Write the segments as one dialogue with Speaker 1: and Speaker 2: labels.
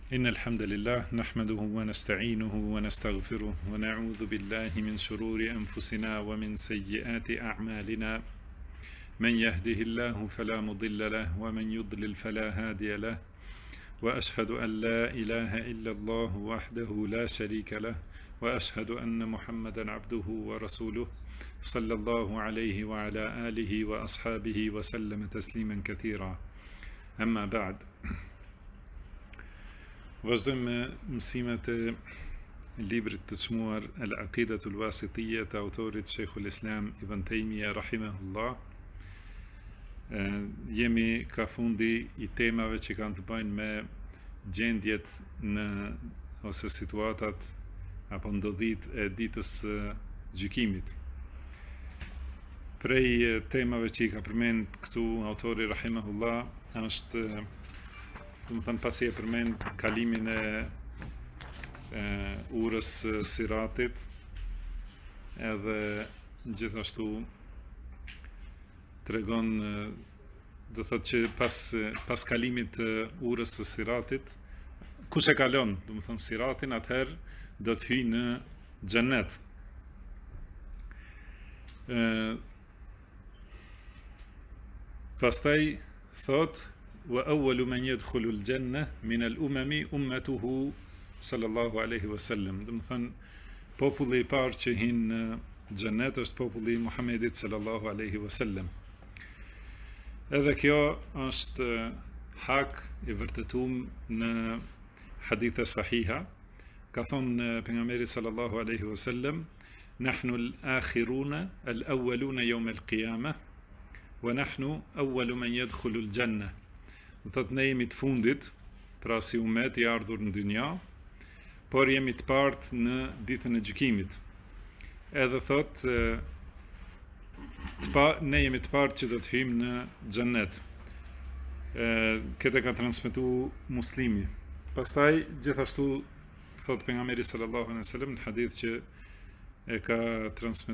Speaker 1: إن الحمد لله نحمده ونستعينه ونستغفره ونعوذ بالله من شرور أنفسنا ومن سيئات أعمالنا من يهده الله فلا مضل له ومن يضلل فلا هادي له وأشهد أن لا إله إلا الله وحده لا شريك له وأشهد أن محمدا عبده ورسوله صلى الله عليه وعلى آله وأصحابه وسلم تسليما كثيرا. أما بعد. Vazhdojmë me mësimet e librit të çmuar Al-Aqidatul Wasitiyya të autorit Sheikhul Islam Ibn Taymiyya rahimahullah. Jemi ka fundi I temave që kanë të bëjnë me gjendjet në ose situatat apo ndodhit e ditës gjykimit. Prej temave që I ka përmend këtu autori rahimahullah është pasi e përmend kalimin e urës siratit, edhe gjithashtu tregon, do thotë që pas kalimit të urës së siratit, kush e kalon, do të thonë siratin, atëherë do të hyjë në xhennet. Pastaj thotë وأول من يدخل الجنة من الأمم أمته صلى الله عليه وسلم. Do të thënë populli I parë që hyn në xhennet është populli I Muhamedit sallallahu alaihi wasallam. Edhe kjo është hak I vërtetuar në hadithe sahiha. Ka thonë pejgamberi sallallahu alaihi wasallam: "Nahnu al-akhiruna al-awwaluna yawm al-qiyamah wa nahnu awwalu man yadkhulu al-jannah." Do thotë ne jemi të fundit, pra si umet I ardhur në dynja, por jemi të partë në ditën e gjykimit. Edhe thotë ne jemi të partë që do të hyjmë në xhennet. Këtë ka transmetuar Muslimi. Pastaj gjithashtu thotë pejgamberi sallallahu alaihi wasallam në hadith që e kanë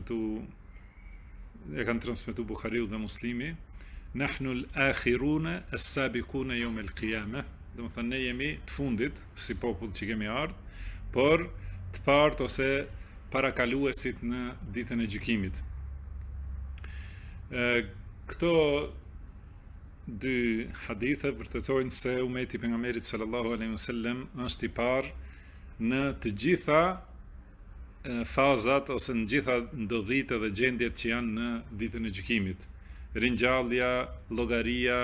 Speaker 1: transmetuar Buhariu dhe Muslimi: "Nahnu al-akhiruna as-sabiquna yawm al-qiyamah." Do të thënë ne jemi të fundit si popull që kemi ardhur, por të partë ose parakaluesit në ditën e gjykimit. Këto dy hadithe vërtetojnë se umeti I pejgamberit sallallahu alaihi wasallam është I parë në të gjitha fazat ose në gjitha ndodhitë dhe gjendjet që janë në ditën e gjykimit. Ringjallja, llogaria,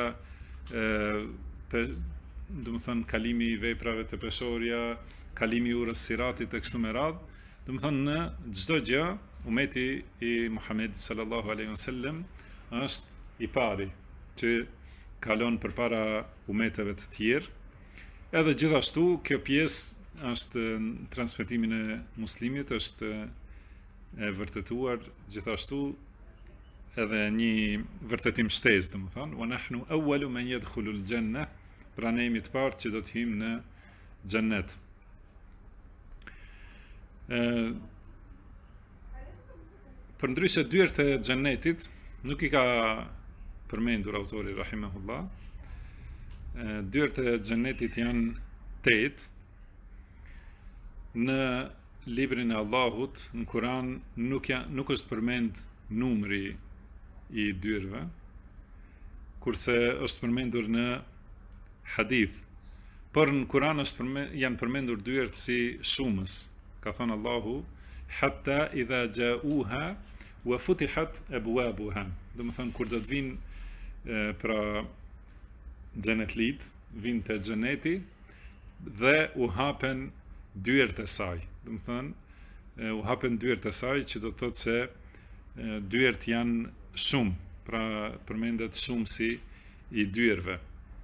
Speaker 1: do të thënë kalimi I veprave të peshorja, kalimi I urës siratit e kështu me radhë. Do të thënë në çdo gjë umeti I Muhamedit sallallahu alaihi wasallam është I pari që kalon përpara umeteve të tjerë. Edhe gjithashtu kjo pjesë është në transmetimin e Muslimit është e vërtetuar gjithashtu edhe një vërtetim shtesë, do të thonë: "Wa nahnu awwalu man yadkhulu al-jannah", pra ne jemi të parë që do të hyjmë në xhennet. Përndryshe dyert e xhennetit nuk I ka përmendur autori rahimahullah. Dyert e xhennetit janë 8. Në librin e Allahut, në Kur'an nuk është përmend numri I dyerve, kurse është përmendur në hadith. Por në Kur'an janë përmendur dyert si shumës. Ka thënë Allahu: "Hatta idha ja'uha wa futihat abwabuha." Do të thënë kur do të vinë pra xhenetlit, vinë te xheneti dhe u hapen dyert e saj. Do të thënë u hapen dyert e saj, që do të thotë se dyert janë shumë, pra përmendet shumësi I dyerve.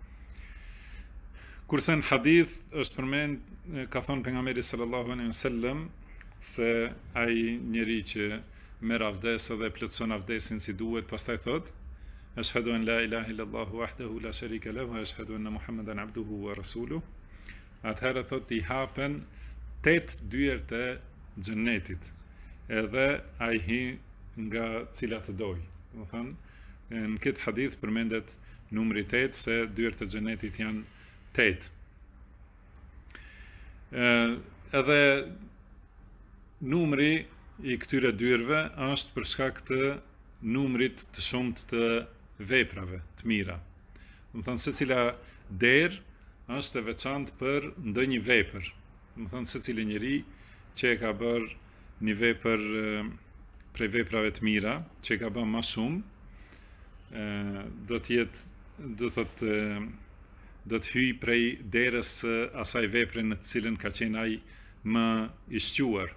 Speaker 1: Kurse në hadith është përmend, ka thënë pejgamberi sallallahu alaihi wasallam se ai njeri që merr avdes dhe plotson avdesin si duhet, pastaj thotë: "Ashhadu an la ilaha illallah wahdahu la sharika lahu wa ashhadu anna Muhammadan abduhu wa rasuluhu." Atëherë thotë I hapen 8 dyert e xhennetit, edhe ai hi nga cilat të doj. Do të thënë në këtë hadith përmendet numri 8 se dyert e xhenetit janë 8. Edhe numri i këtyre dyrëve është për shkak të numrit të shumt të veprave të mira. Do të thënë secila derë është e veçantë për ndonjë vepër. Do të thënë secili njeri që e ka bërë një vepër prej veprave të mira, që e ka bërë më shumë, do të hyj prej derës asaj vepre në të cilën ka qenë ai më i shquar.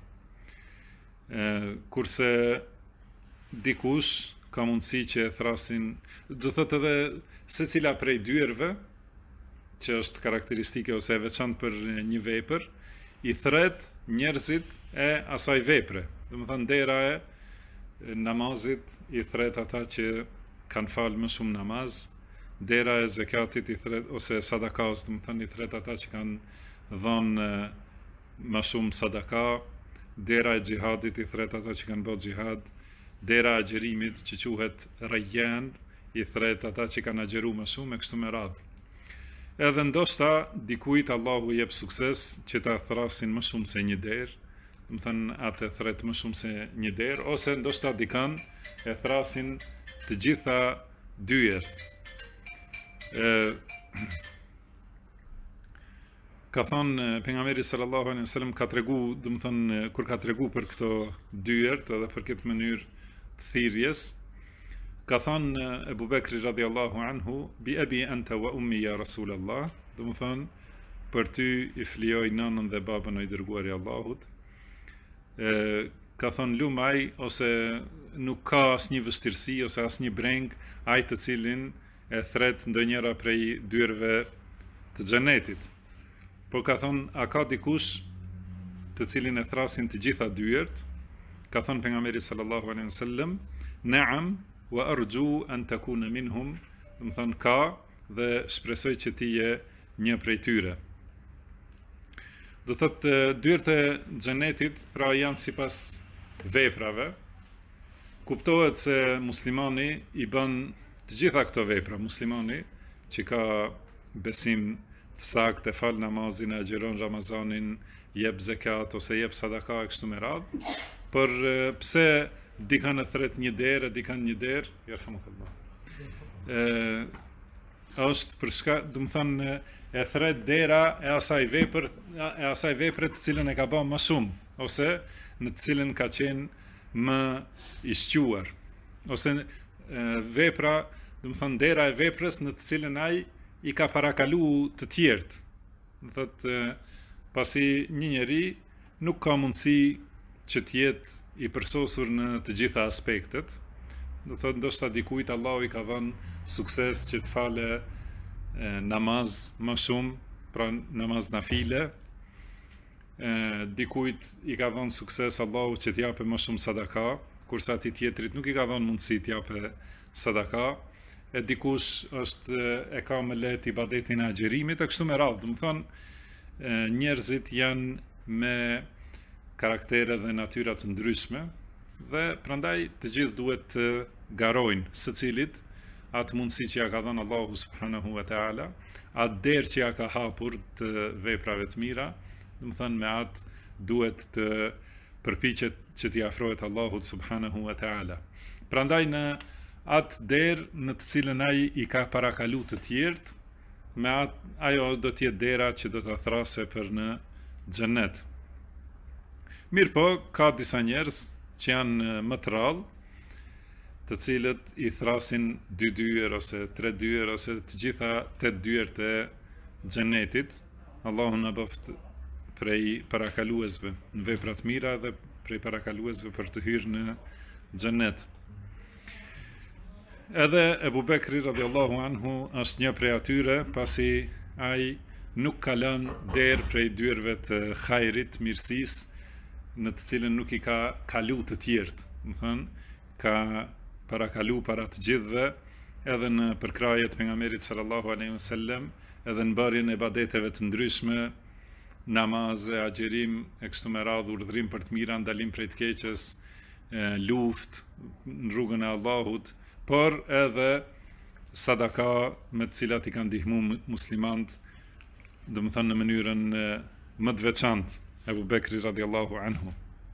Speaker 1: Kurse dikush ka mundësi që e thrasin, do thotë edhe secila prej dyerve, që është karakteristike ose e veçantë për një vepër, i thret njerëzit e asaj vepre. Do të thënë dera e namazit i thret ata që kanë falë më shumë namaz, dera e zekatit i thret, ose sadakas, do të thënë i thret ata që kanë dhënë më shumë sadaka, dera e xhihadit i thret ata që kanë bërë xhihad, dera e agjerimit që quhet rayyan i thret ata që kanë agjeruar më shumë e kështu me radhë. Edhe ndoshta dikujt Allahu jep sukses që ta thrasin më shumë se një derë, do të thënë atë thret më shumë se një derë, ose ndoshta dikan e thrasin të gjitha dyert. Ka thonë pejgamberi sallallahu alaihi wasallam ka tregu, do të thënë kur ka tregu për këto dyert edhe për këtë mënyrë të thirrjes, ka thonë Ebu Bekri radhiyallahu anhu, bi abi anta wa ummi ya Rasulallah, do të thënë për ty i flijoj nënën dhe babën o i dërguari i Allahut. Ka thonë lumaj ose nuk ka asnjë vështirësi ose asnjë breng ai të cilin e thret ndonjëra prej dyerve të xhenetit. Po ka thonë, a ka dikush të cilin e thrasin të gjitha dyert? Ka thonë pejgamberi sallallahu alaihi wasallam, "Na'am wa arju an takuna minhum", do të thonë ka dhe shpresoj që ti je një prej tyre. Do thotë dyert e xhenetit pra janë sipas veprave. Kuptohet se muslimani i bën të gjitha këto vepra, muslimani që ka besim të saktë, fal namazin, agjeron Ramazanin, jep zekat ose jep sadaka e kështu me radhë. Por pse dikan e thret një derë, dikan një derë, yarhamukallah. Është për shkak, do të thënë e thret dera e asaj vepre të cilën e ka bërë më shumë, ose në të cilën ka qenë më i shquar, ose vepra, do të thënë dera e veprës në të cilën ai i ka parakalu të tjerët. Do thotë pasi një njeri nuk ka mundësi që të jetë i përsosur në të gjitha aspektet. Do thotë ndoshta dikujt Allahu i ka dhënë sukses që të fale namaz më shumë, pra namaz nafile. Dikujt i ka dhënë sukses Allahu që të jape më shumë sadaka, kurse atij tjetrit nuk i ka dhënë mundësi të jape sadaka. E dikush e ka më lehtë ibadetin e agjerimit e kështu me radhë. Do të thonë njerëzit janë me karaktere dhe natyra të ndryshme dhe prandaj të gjithë duhet të garojnë secilit atë mundësi që ja ka dhënë Allahu subhanahu wa taala, atë derë që ja ka hapur të veprave të mira, do të thënë me atë duhet të përpiqet që t'i afrohet Allahut subhanahu wa taala. Prandaj në atë derë në të cilën ai i ka parakalu të tjerët, me atë ajo do t'jetë dera që do t'a thrase për në xhenet. Mirë po, ka disa njerëz që janë më të rrallë, të cilët i thrasin 2 dyer ose 3 dyer ose të gjitha 8 dyert e xhenetit. Allahu na bëft prej parakaluesve në vepra të mira dhe prej parakaluesve për të hyrë në xhenet. Edhe Ebu Bekri radhiyallahu anhu është një prej atyre, pasi ai nuk ka lënë derë prej dyerve të hajrit, mirësisë, në të cilën nuk i ka kalu të tjerët. Do thënë, ka parakalu para të gjithëve, edhe në përkrajet pejgamberit sallallahu alaihi wasallam, edhe në bërjen e ibadeteve të ndryshme, namaze, agjerim, e kështu me radhë, urdhrim për të mira, ndalim prej të keqes, luftë në rrugën e Allahut, por edhe sadaka me të cilat i kanë ndihmu muslimant, do të thënë në mënyrën më të veçantë, Ebu Bekri radiallahu anhu.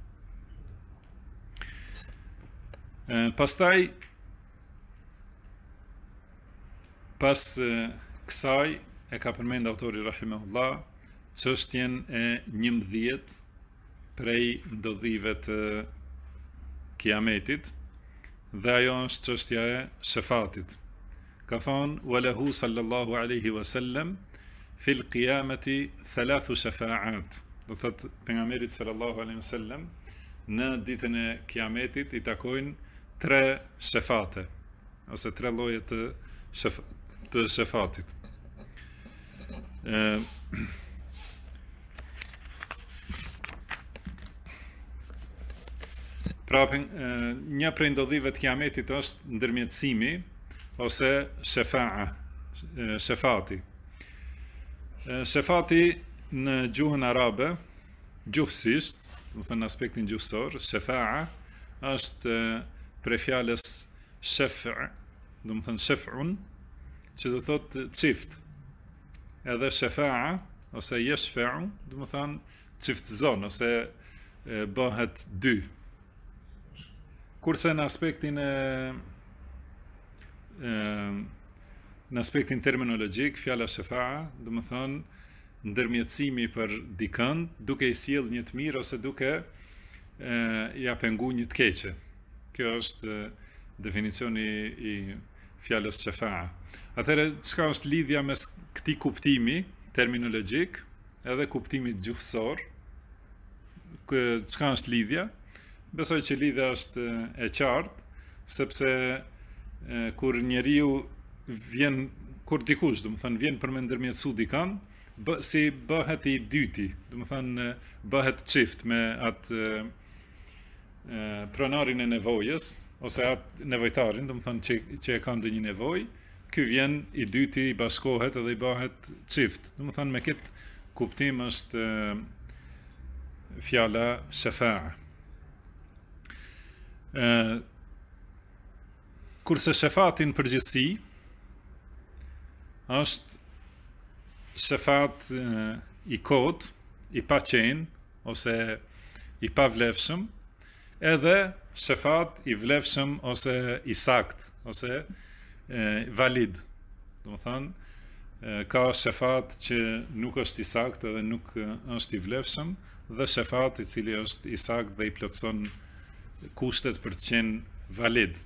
Speaker 1: Pastaj, pas kësaj, e ka përmend autori rahimahullah, çështjen e 11 prej ndodhive të kiametit, dhe ajo është çështja e shefatit. Ka thonë, walahu sallallahu alaihi wasallam, fil qiyamati thalathu shafa'at. Do thotë pejgamberit sallallahu alaihi wasallam, në ditën e kiametit i takojnë 3 shefate, ose 3 lloje të shefatit. Pra, një prej ndodhive të kiametit është ndërmjetësimi ose shefati. Shefati në gjuhën arabe, gjuhësisht, do të thënë aspektin gjuhësor, shefa'a është prej fjalës shef', do të thënë shef'un, që do thotë çift. Edhe shefa'a ose yashfa'u, do të thënë çiftëzon ose bëhet 2. Kurse në aspektin terminologjik, fjala shefa'a, do të thënë ndërmjetësimi për dikën, duke i sjell një të mirë ose duke ja pengu një të keqe. Kjo është definicioni i fjalës shefa'a. Atëherë, çka është lidhja mes këtij kuptimi terminologjik edhe kuptimit gjuhësor? Çka është lidhja? Besoj që lidhja është e qartë, sepse kur njeriu vjen, kur dikush, do të thënë, vjen për me ndërmjetësu dikën, si bëhet i dyti, do të thënë bëhet çift me atë pronarin e nevojës ose atë nevojtarin, do të thënë që e ka ndonjë nevojë, ky vjen i dyti, i bashkohet edhe i bëhet çift. Do të thënë me këtë kuptim është fjala shefa'a. Kurse shefatin përgjithësi është shefat i kot, i paqen, ose i pavlefshëm, edhe shefat i vlefshëm ose i sakt, ose valid. Do të thënë, ka shefat që nuk është i sakt edhe nuk është i vlefshëm, dhe shefat i cili është i sakt dhe i plotëson kushtet për të qenë valid.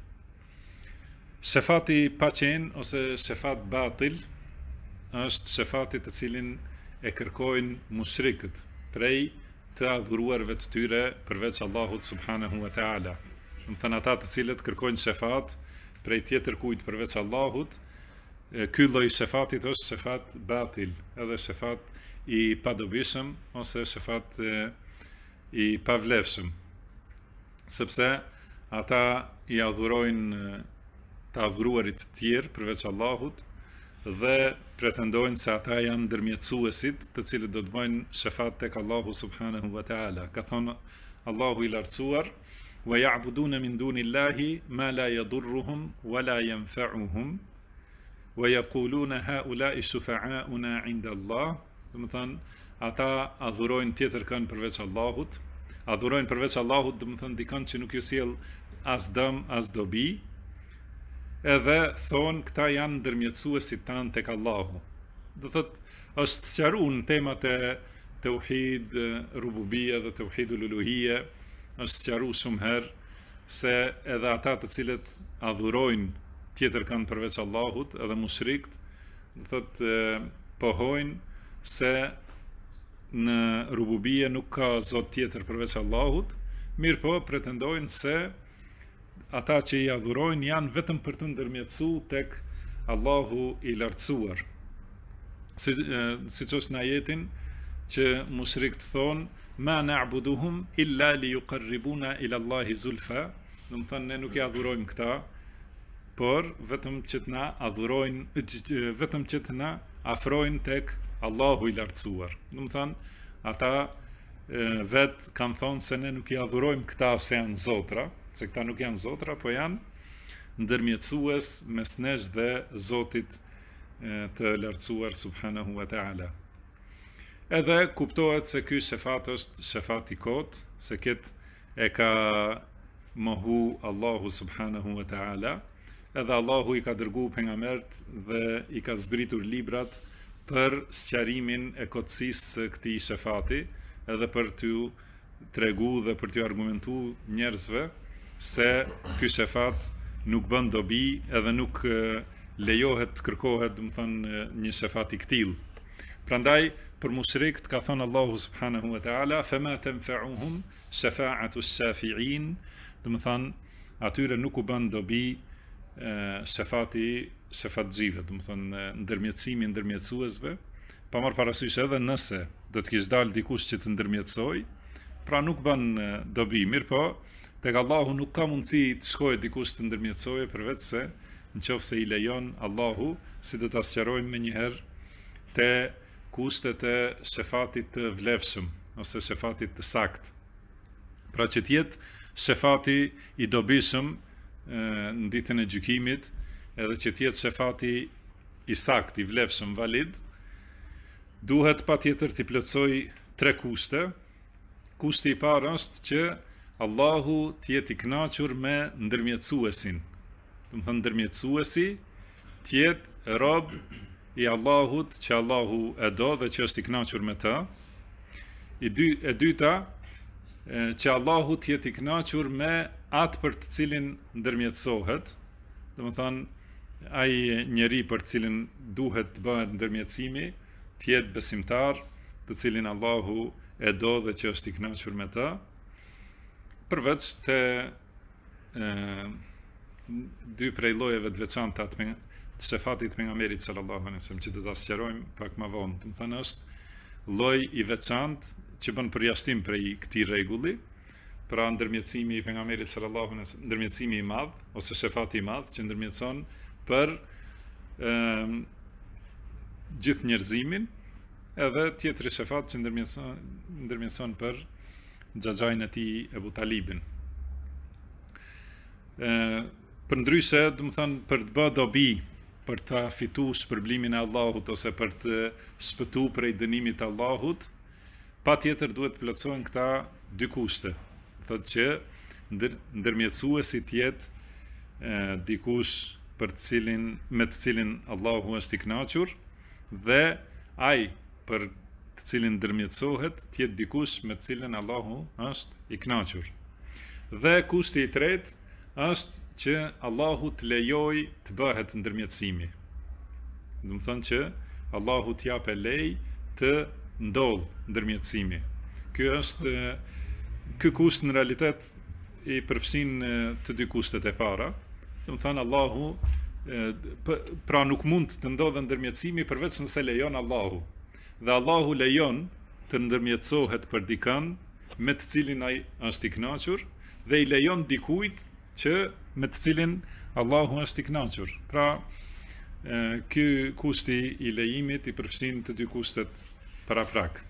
Speaker 1: Shefati paqen ose shefat batil është shefati të cilin e kërkojnë mushrikët prej të adhuruarve të tyre përveç Allahut subhanahu wa ta'ala. Do të thënë ata të cilët kërkojnë shefat prej tjetër kujt përveç Allahut, ky lloj shefatit është shefat batil, edhe shefat i padobishëm ose shefat i pavlefshëm. Sepse ata i adhurojnë të adhuruarit të tjerë përveç Allahut dhe pretendojnë se ata janë ndërmjetësuesit të cilët do të bëjnë shefat tek Allahu subhanahu wa ta'ala. Ka thonë Allahu i lartësuar: "Wa ya'buduna min dunillahi ma la yadurruhum wa la yanfa'uhum wa yaquluna ha'ula'i shufa'auna 'inda Allah." Do të thonë ata adhurojnë tjetër kënd përveç Allahut. Adhurojnë përveç Allahut, do të thonë dikën që nuk ju sjell as dëm as dobi. Edhe thonë këta janë ndërmjetësuesit tanë tek Allahu. Do thotë, është sqaruar në temat e tauhid rububia dhe tauhid uluhia, është sqaruar shumë herë se edhe ata të cilët adhurojnë tjetër kanë përveç Allahut, edhe mushrikët, do thotë pohojnë se në rububia nuk ka zot tjetër përveç Allahut, mirë po pretendojnë se ata që i adhurojnë janë vetëm për të ndërmjetësuar tek Allahu i lartësuar. Siç është në ajetin që mushrikët thonë: "Ma na'buduhum illa liyuqarribuna ila Allahi zulfa." Do të thonë ne nuk i adhurojmë këta, por vetëm që të na adhurojnë, vetëm që të na afrojnë tek Allahu i lartësuar. Do të thonë ata vetë kanë thonë se ne nuk i adhurojmë këta se janë zotra, se këta nuk janë zotra, po janë ndërmjetësues mes nesh dhe Zotit të lartësuar subhanahu wa ta'ala. Edhe kuptohet se ky shefat është shefat i kot, se këtë e ka mohu Allahu subhanahu wa ta'ala, edhe Allahu i ka dërgu pejgambert dhe i ka zbritur librat për sqarimin e kotësisë së këtij shefati, edhe për t'ju tregu dhe për t'ju argumentu njerëzve se ky shefat nuk bën dobi edhe nuk lejohet të kërkohet, do të thonë, një shefat i këtill. Prandaj për mushrikt ka thënë Allahu subhanahu wa ta'ala fama tanfa'uhum shafa'atu shafi'in, do të thonë atyre nuk u bën dobi shefatxhive, do të thonë ndërmjetësimi i ndërmjetësuesve, pa marrë parasysh edhe nëse do të kishte dalë dikush që të ndërmjetësoj, pra nuk bën dobi, mirë po tek Allahu nuk ka mundësi të shkojë dikush të ndërmjetësojë përveç se nëse i lejon Allahu, si do ta sqarojmë më një herë te kushtet e shefatit të vlefshëm ose shefatit të sakt. Pra që t'jetë shefati i dobishëm në ditën e gjykimit, edhe që t'jetë shefati i sakt, i vlefshëm, valid, duhet patjetër t'i plotësoj 3 kushte. Kushti i parë është që Allahu t'jetë i kënaqur me ndërmjetësuesin. Do të thonë ndërmjetësuesi t'jetë rob i Allahut, që Allahu e do dhe që është i kënaqur me të. E dyta, që Allahu t'jetë i kënaqur me atë për të cilin ndërmjetësohet, do të thonë ai njeri për të cilin duhet të bëhet ndërmjetësimi, t'jetë besimtar, të cilin Allahu e do dhe që është i kënaqur me të, përveç të dy prej llojeve të veçanta të shefatit pejgamberit sallallahu alaihi wasallam, që do ta sqarojmë pak më vonë. Do të thënë është lloj i veçantë që bën përjashtim prej këtij rregulli, pra ndërmjetësimi i pejgamberit sallallahu alaihi wasallam, ndërmjetësimi i madh ose shefati i madh që ndërmjetëson për gjithë njerëzimin, edhe tjetri shefat që ndërmjetëson për xhaxhain e tij Ebu Talibin. Përndryshe, do të thënë, për të bërë dobi, për të fituar shpërblimin e Allahut ose për të shpëtuar prej dënimit të Allahut, patjetër duhet të plotësohen këta 2 kushte. Thotë që ndërmjetësuesi të jetë dikush me të cilin Allahu është i kënaqur, dhe ai për të cilin ndërmjetësohet të jetë dikush me të cilin Allahu është i kënaqur. Dhe kushti i tretë është që Allahu të lejoj të bëhet ndërmjetësimi. Do të thonë që Allahu të japë lejë të ndodh ndërmjetësimi. Ky kusht në realitet i përfshin të 2 kushtet e para. Do të thonë Allahu pra nuk mund të ndodhë ndërmjetësimi përveç nëse lejon Allahu. Dhe Allahu lejon të ndërmjetësohet për dikën me të cilin ai është i kënaqur, dhe i lejon dikujt që me të cilin Allahu është i kënaqur. Pra, ky kushti i lejimit i përfshin të 2 kushtet paraprak.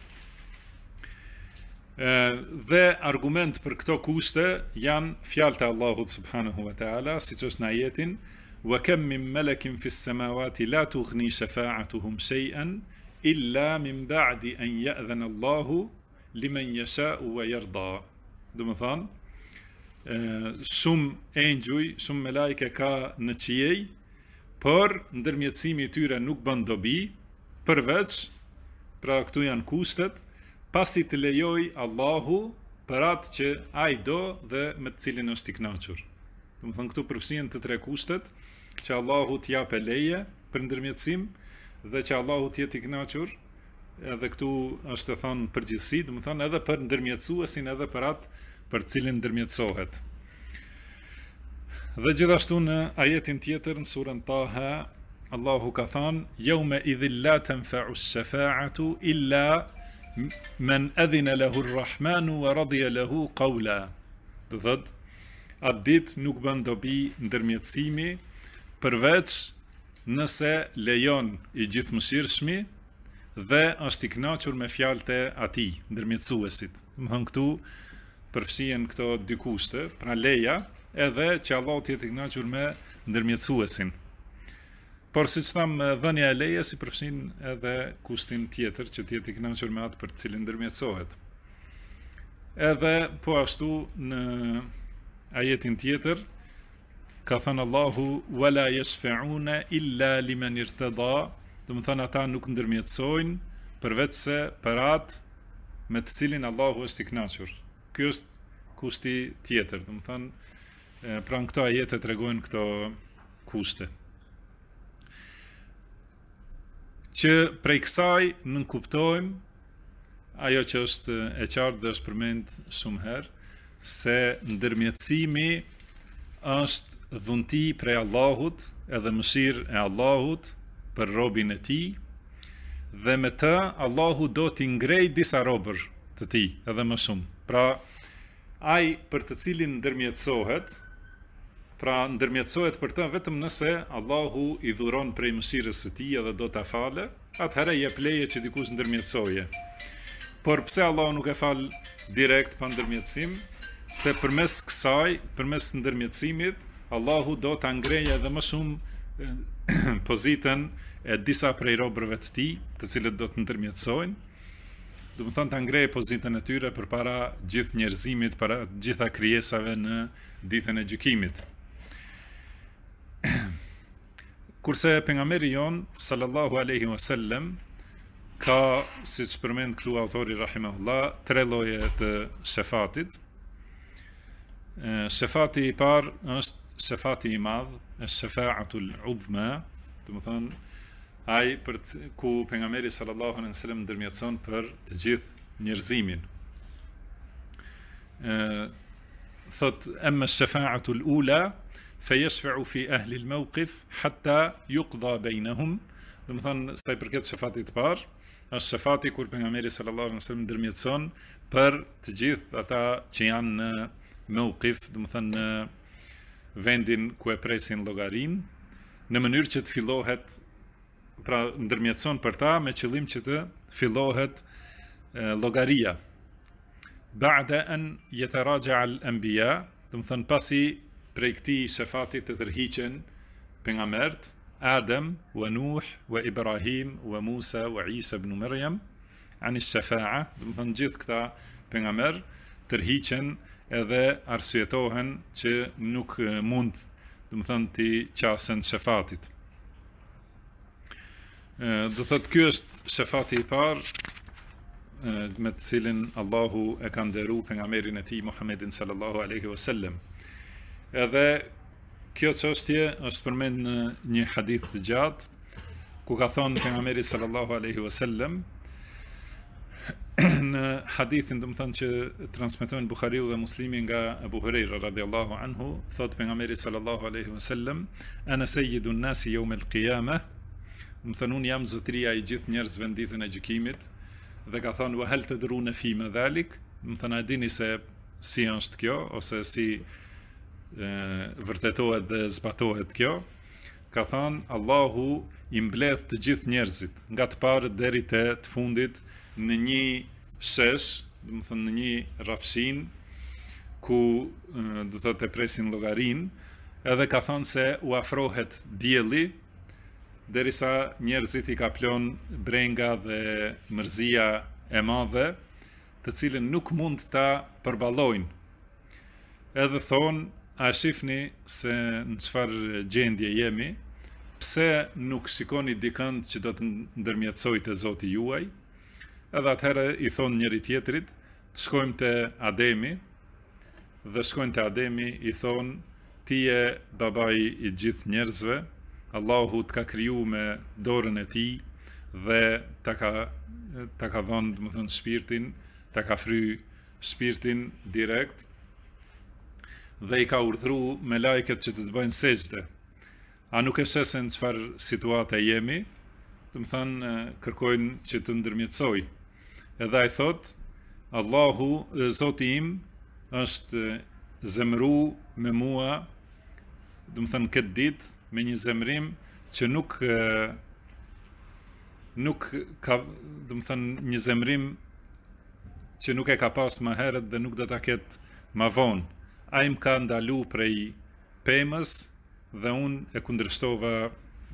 Speaker 1: Dhe argument për këto kushte janë fjalët e Allahut subhanahu wa ta'ala, siç është në ajetin wa kam min malakin fis samawati la tughni shafa'atuhum shay'an illa min ba'di an ya'dhana Allahu liman yasha'u wa yarda. Do të thonë, shumë engjuj, shumë me lajke ka në qiej, por ndërmjetësimi i tyre nuk bën dobi, përveç, pra këtu janë kushtet, pasi të lejoj Allahu për atë që ai do dhe me të cilin është i kënaqur. Do të thonë këtu përfshihen të 3 kushtet, që Allahu të japë leje për ndërmjetësim dhe që Allahu të jetë i kënaqur, edhe këtu është të thonë përgjithësi, do të thonë edhe për ndërmjetësuesin edhe për atë për cilin ndërmjetësohet. Dhe gjithashtu në ajetin tjetër në surën Taha, Allahu ka thënë: "Yawma idhil la tanfa'u ash-shafa'atu illa man adhina lahu ar-rahmanu wa radiya lahu qawla." Do thotë, atë ditë nuk bën dobi ndërmjetësimi përveç nëse lejon i gjithëmëshirshmi dhe është i kënaqur me fjalët e atij, ndërmjetësuesit. Do thonë këtu përfshihen këto 2 kushte, pra leja edhe që Allahu të jetë i kënaqur me ndërmjetësuesin. Por si që thamë, dhënia e lejes i përfshin edhe kushtin tjetër që t'jeti i kënaqur me atë për të cilin ndërmjetësohet. Edhe po ashtu në ajetin tjetër ka thënë Allahu wala yashfa'una illa liman irtada, do të thënë ata nuk ndërmjetësojnë përveç se për atë me të cilin Allahu është i kënaqur. Ky është kushti tjetër, do të thënë pranë këto ajete tregojnë këto kushte. Që prej kësaj nënkuptojmë ajo që është e qartë dhe është përmend shumë herë, se ndërmjetësimi është dhunti prej Allahut edhe mëshirë e Allahut për robin e tij, dhe me të Allahu do t'i ngrej disa robër të tij edhe më shumë. Pra, ai për të cilin ndërmjetësohet, ndërmjetësohet për të vetëm nëse Allahu i dhuron prej mëshirës së tij edhe do ta falë, atëherë jep leje që dikush ndërmjetësoje. Por pse Allahu nuk e fal direkt pa ndërmjetësim? Se përmes kësaj, përmes ndërmjetësimit, Allahu do ta ngrejë edhe më shumë pozitën e disa prej robërve të tij, të cilët do të ndërmjetësojnë. Do të thonë ta ngrejë pozitën e tyre përpara gjithë njerëzimit, para gjitha krijesave në ditën e gjykimit. Kurse pejgamberi jon sallallahu alaihi wasallam ka, siç përmend këtu autori rahimahullah, 3 lloje të shefatit. Shefati i parë është shefati i madh, ash-shafa'atul uzma, do të thonë ai ku pejgamberi sallallahu alaihi wasallam ndërmjetëson për të gjithë njerëzimin. Thot amma ash-shafa'atul ula فيشفع في أهل الموقف حتى يقضى بينهم. Do të thonë sa i përket shefatit të parë, është shefati kur pejgamberi sallallahu alaihi wasallam ndërmjetëson për të gjithë ata që janë në mauqif, do të thonë në vendin ku e presin llogarin, në mënyrë që të fillohet, pra ndërmjetëson për ta me qëllim që të fillohet llogaria. Ba'da an yataraja'a al-anbiya, do të thonë pasi prej këtij shefatit të tërhiqen pejgambert Adem, wa Nuh, wa Ibrahim, wa Musa, wa Isa ibn Maryam, ani shafa'a, do të thonë gjithë këta pejgamber tërhiqen edhe arsyetohen që nuk mund, do të thonë ti qasen shefatit. Do thotë ky është shefati i parë me të cilin Allahu e ka nderuar pejgamberin e tij Muhammedin sallallahu alaihi wasallam. Edhe kjo çështje është përmend në një hadith të gjatë, ku ka thonë pejgamberi sallallahu alaihi wasallam në hadithin, do të thonë që transmetojnë Buhariu dhe Muslimi nga Abu Huraira radhiyallahu anhu, thot pejgamberi sallallahu alaihi wasallam, ana sayyidun nasi yawm al-qiyamah, do të thonë unë jam zotëria i gjithë njerëzve në ditën e gjykimit, dhe ka thonë wa hal tadruna fi ma dhalik, do të thonë a dini se si është kjo ose si vërtetohet dhe zbatohet kjo. Ka thënë Allahu i mbledh të gjithë njerëzit nga të parët deri te të fundit në një shesh, do të thonë në një rrafshin ku do të thotë presin llogarin, edhe ka thënë se u afrohet dielli derisa njerëzit i kaplon brenga dhe mërzia e madhe, të cilën nuk mund ta përballojnë. Edhe thonë, a shifni se në çfarë gjendje jemi, pse nuk shikoni dikën që do të ndërmjetësoj te Zoti juaj? Edhe atëherë i thonë njëri tjetrit, të shkojmë te Ademi, dhe shkojnë te Ademi, i thonë, ti je babai i gjithë njerëzve, Allahu të ka kriju me dorën e tij dhe ta ka dhënë, do të thonë, shpirtin, ta ka fry shpirtin direkt, dhe i ka urdhëruar me lajket që të bëjnë sejdë. A nuk e shesen çfarë situate jemi? Do të thonë kërkojnë që të ndërmjetësoj. Edhe ai thot, Allahu, Zoti im, është zemëru me mua, do të thonë këtë ditë me një zemrim që nuk ka, do të thonë një zemrim që nuk e ka pas më herët dhe nuk do ta ketë më vonë. Ai më ka ndalu prej pemës dhe unë e kundërshtova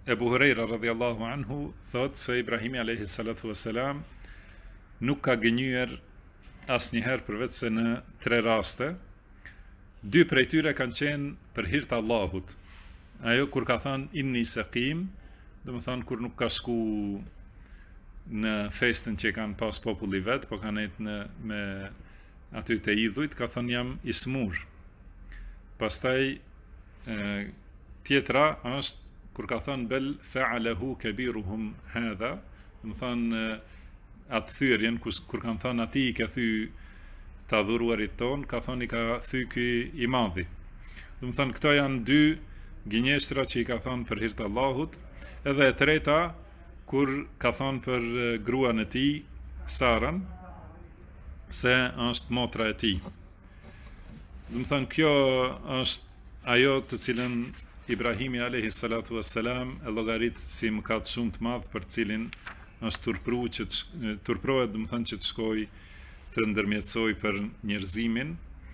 Speaker 1: Ebu Hurajra radhiyallahu anhu thot se Ibrahimi alayhi salatu wassalam nuk ka gënyer asnjëherë përveç se në 3 raste. 2 prej tyre kanë qenë për hir të Allahut. Ajo kur ka thënë inni saqim, do të thonë kur nuk ka shku në festën që kanë pas populli vet, po kanë ecë me aty të idhujt, ka thënë jam i smur. Pastaj tjetra është kur ka thënë bel fa'alahu kabiruhum hadha, do të thonë atë thyrjen kur kanë thënë ati i ka thy të adhuruarit ton, ka thënë i ka thy ky i madhi. Do të thonë këto janë 2 gënjeshtra që i ka thënë për hir të Allahut, edhe e treta kur ka thënë për gruan e tij Saran se është motra e tij. Do të thonë kjo është ajo të cilën Ibrahimi alayhi salatu wassalam e llogarit si mëkat shumë të madh për cilin është turprohet, do të thonë që të shkoj të ndërmjetësoj për njerëzimin.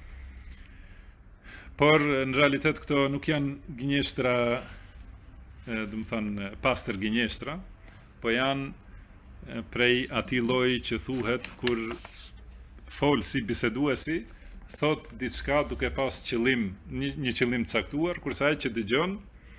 Speaker 1: Por në realitet këto nuk janë gënjeshtra, do të thonë pastër gënjeshtra, po janë prej atij lloji që thuhet kur fol si biseduesi, thot diçka duke pas qëllim, një qëllim të caktuar, kurse ai që dëgjon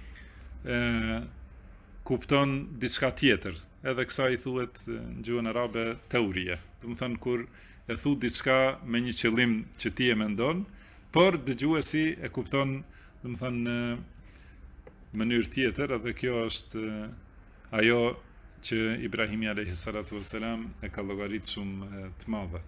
Speaker 1: kupton diçka tjetër. Edhe kësaj thuhet në gjuhën arabe teorie. Do të thonë kur e thu diçka me një qëllim që ti e mendon, por dëgjuesi e kupton, do të thonë në mënyrë tjetër, edhe kjo është ajo që Ibrahimi alayhi salatu wassalam e ka llogarit shumë të madhe.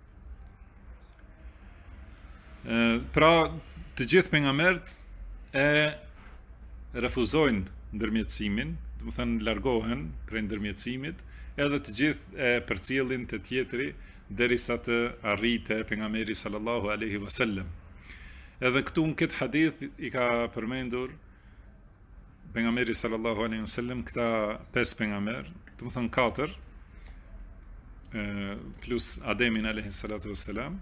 Speaker 1: Pra, të gjithë pejgamberët e refuzojnë ndërmjetësimin, do të thënë largohen prej ndërmjetësimit, edhe të gjithë e përcjellin te tjetri derisa të arrijë pejgamberi sallallahu alaihi wasallam. Edhe këtu në këtë hadith i ka përmendur pejgamberi sallallahu alaihi wasallam këta 5 pejgamber, do të thënë 4 plus Ademin alaihi salatu wassalam.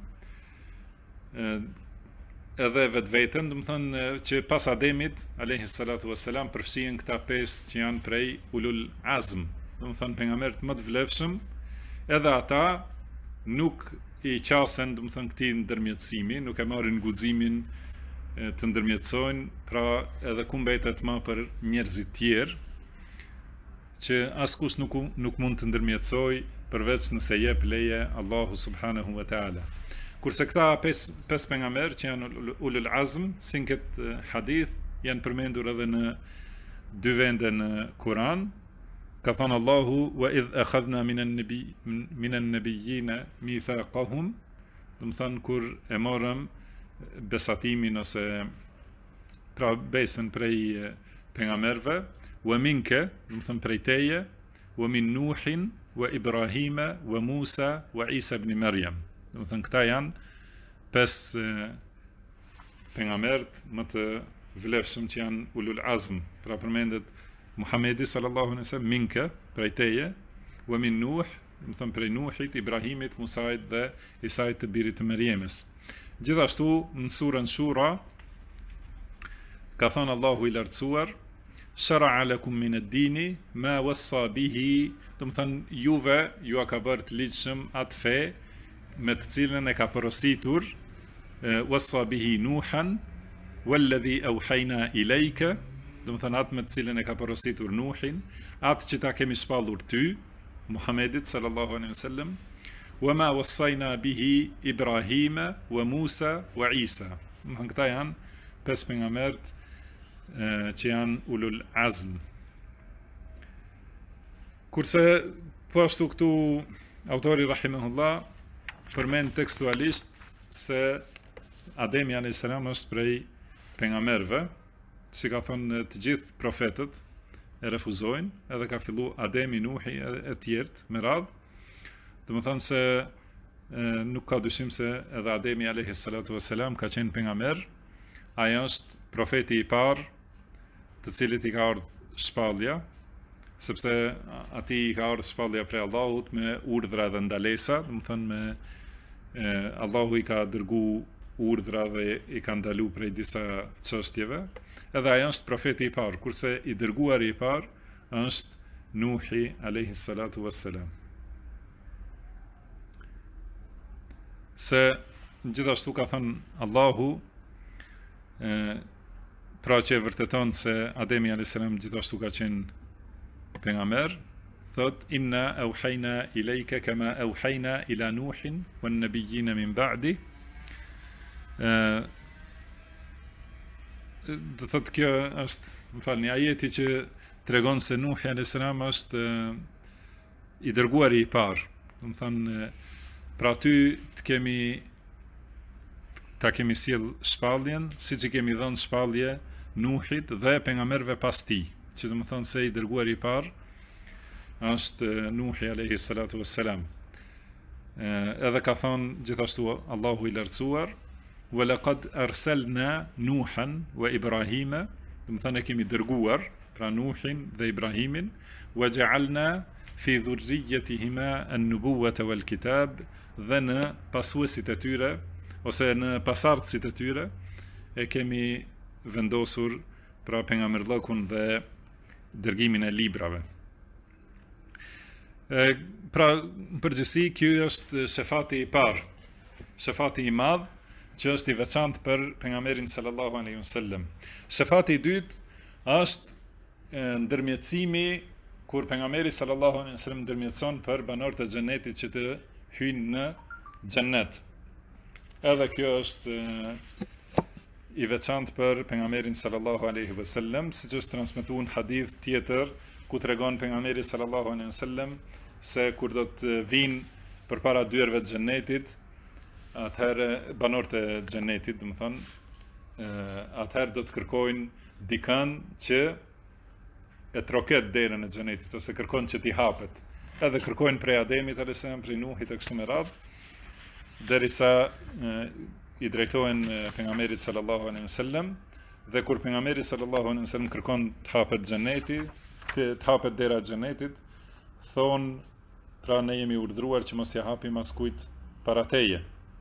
Speaker 1: Edhe vetveten, do të thonë që pas Ademit alayhi salatu wassalam përfshihen këta 5 që janë prej ulul azm, do të thonë pejgamberët më të vlefshëm, edhe ata nuk i qasen, do të thonë këtij ndërmjetësimi, nuk e marrin guximin të ndërmjetësojnë, pra edhe ku mbetet më për njerëzit tjerë që askush nuk mund të ndërmjetësoj përveç nëse jep leje Allahu subhanahu wa taala. Kurse këta 5 pejgamber që janë ulul azm, si në këtë hadith, janë përmendur edhe në 2 vende në Kur'an. Ka thënë Allahu wa idh akhadna minan nabiyyina mithaqahum, do të thonë kur e morëm besatimin ose pra besën prej pejgamberëve, wa minka, do të thonë prej teje, wa min Nuhin, wa Ibrahima, wa Musa, wa Isa ibn Maryam. Do të thënë këta janë 5 pejgamberët më të vlefshëm që janë ulul azm. Pra përmendet Muhamedi sallallahu alaihi wasallam minka prej teje, wa min Nuh, do të thënë prej Nuhit, Ibrahimit, Musait dhe Isait të birit të Merjemës. Gjithashtu në surën Shura ka thënë Allahu i lartësuar: "Shara'a lakum min ad-dini ma wassa bihi", do të thënë juve ju ka bërë të ligjshëm atë fe me të cilën e ka porositur wassa bihi Nuhan walladhi awhayna ilayka, do të thënë atë me të cilën e ka porositur Nuhin, atë që ta kemi shpallur ty Muhamedit sallallahu alaihi wasallam, wa ma wassayna bihi Ibrahima wa Musa wa Isa. Do të këta janë 5 pejgamberët që janë ulul azm. Kurse po ashtu këtu autori rahimahullah përmend tekstualisht se Ademi alayhis salam është prej pejgamberëve, si ka thënë të gjithë profetët e refuzojnë, edhe ka fillu Ademi, Nuhi e tjertë me radhë. Do të thonë se nuk ka dyshim se edhe Ademi alayhis salatu wassalam ka qenë pejgamber. Ai është profeti i parë të cilit i ka ardhur shpallja, sepse atij i ka ardhur shpallja prej Allahut me urdhra dhe ndalesa, do të thonë me Allahu i ka dërgu urdhra dhe i ka ndalu prej disa çështjeve, edhe ajo është profeti i parë, kurse i dërguari i parë është Nuhi alayhi salatu wassalam. Se gjithashtu ka thënë Allahu, pra që e vërteton se Ademi a.s. gjithashtu ka qenë pejgamber, thot inna auhajna ilejke kama auhajna ila Nuhin wan nabiyina min ba'di. Do thot kjo është, më falni, ajeti që tregon se Nuhi a.s. është i dërguari i parë. Do të thonë, pra ty ta kemi sjell shpalljen, siç i kemi dhënë shpallje Nuhit dhe pejgamberëve pas tij, që do të thonë se i dërguari i parë është Nuhi alayhi salatu wassalam. Edhe ka thonë gjithashtu Allahu i lartësuar, wa laqad arsalna Nuhan wa Ibrahima, do të thonë e kemi dërguar pra Nuhin dhe Ibrahimin, wa ja'alna fi dhurriyyatihima an-nubuwwata wal kitab, dhe në pasuesit e tyre ose në pasardhësit e tyre e kemi vendosur pra pejgamberllëkun dhe dërgimin e librave. Pra në përgjithësi ky është shefati i parë, shefati i madh që është i veçantë për pejgamberin sallallahu alaihi wasallam. Shefati i dytë është ndërmjetësimi kur pejgamberi sallallahu alaihi wasallam ndërmjetëson për banorët e xhenetit që të hyjnë në xhennet. Edhe kjo është i veçantë për pejgamberin sallallahu alaihi wasallam, siç është transmetuar në hadith tjetër ku tregon pejgamberi sallallahu alaihi wasallam se kur do të vinë përpara dyerve të xhennetit, atëherë banorët e xhennetit, do të thonë, atëherë do të kërkojnë dikën që e troket derën e xhenetit ose kërkon që t'i hapet. Edhe kërkojnë prej Ademit a.s. prej Nuhit e kështu me radhë, derisa i drejtohen pejgamberit sallallahu alaihi wasallam, dhe kur pejgamberi sallallahu alaihi wasallam kërkon të hapet xheneti, të hapet dera e xhenetit, thonë, pra ne jemi urdhëruar që mos t'ia hapim askujt para teje.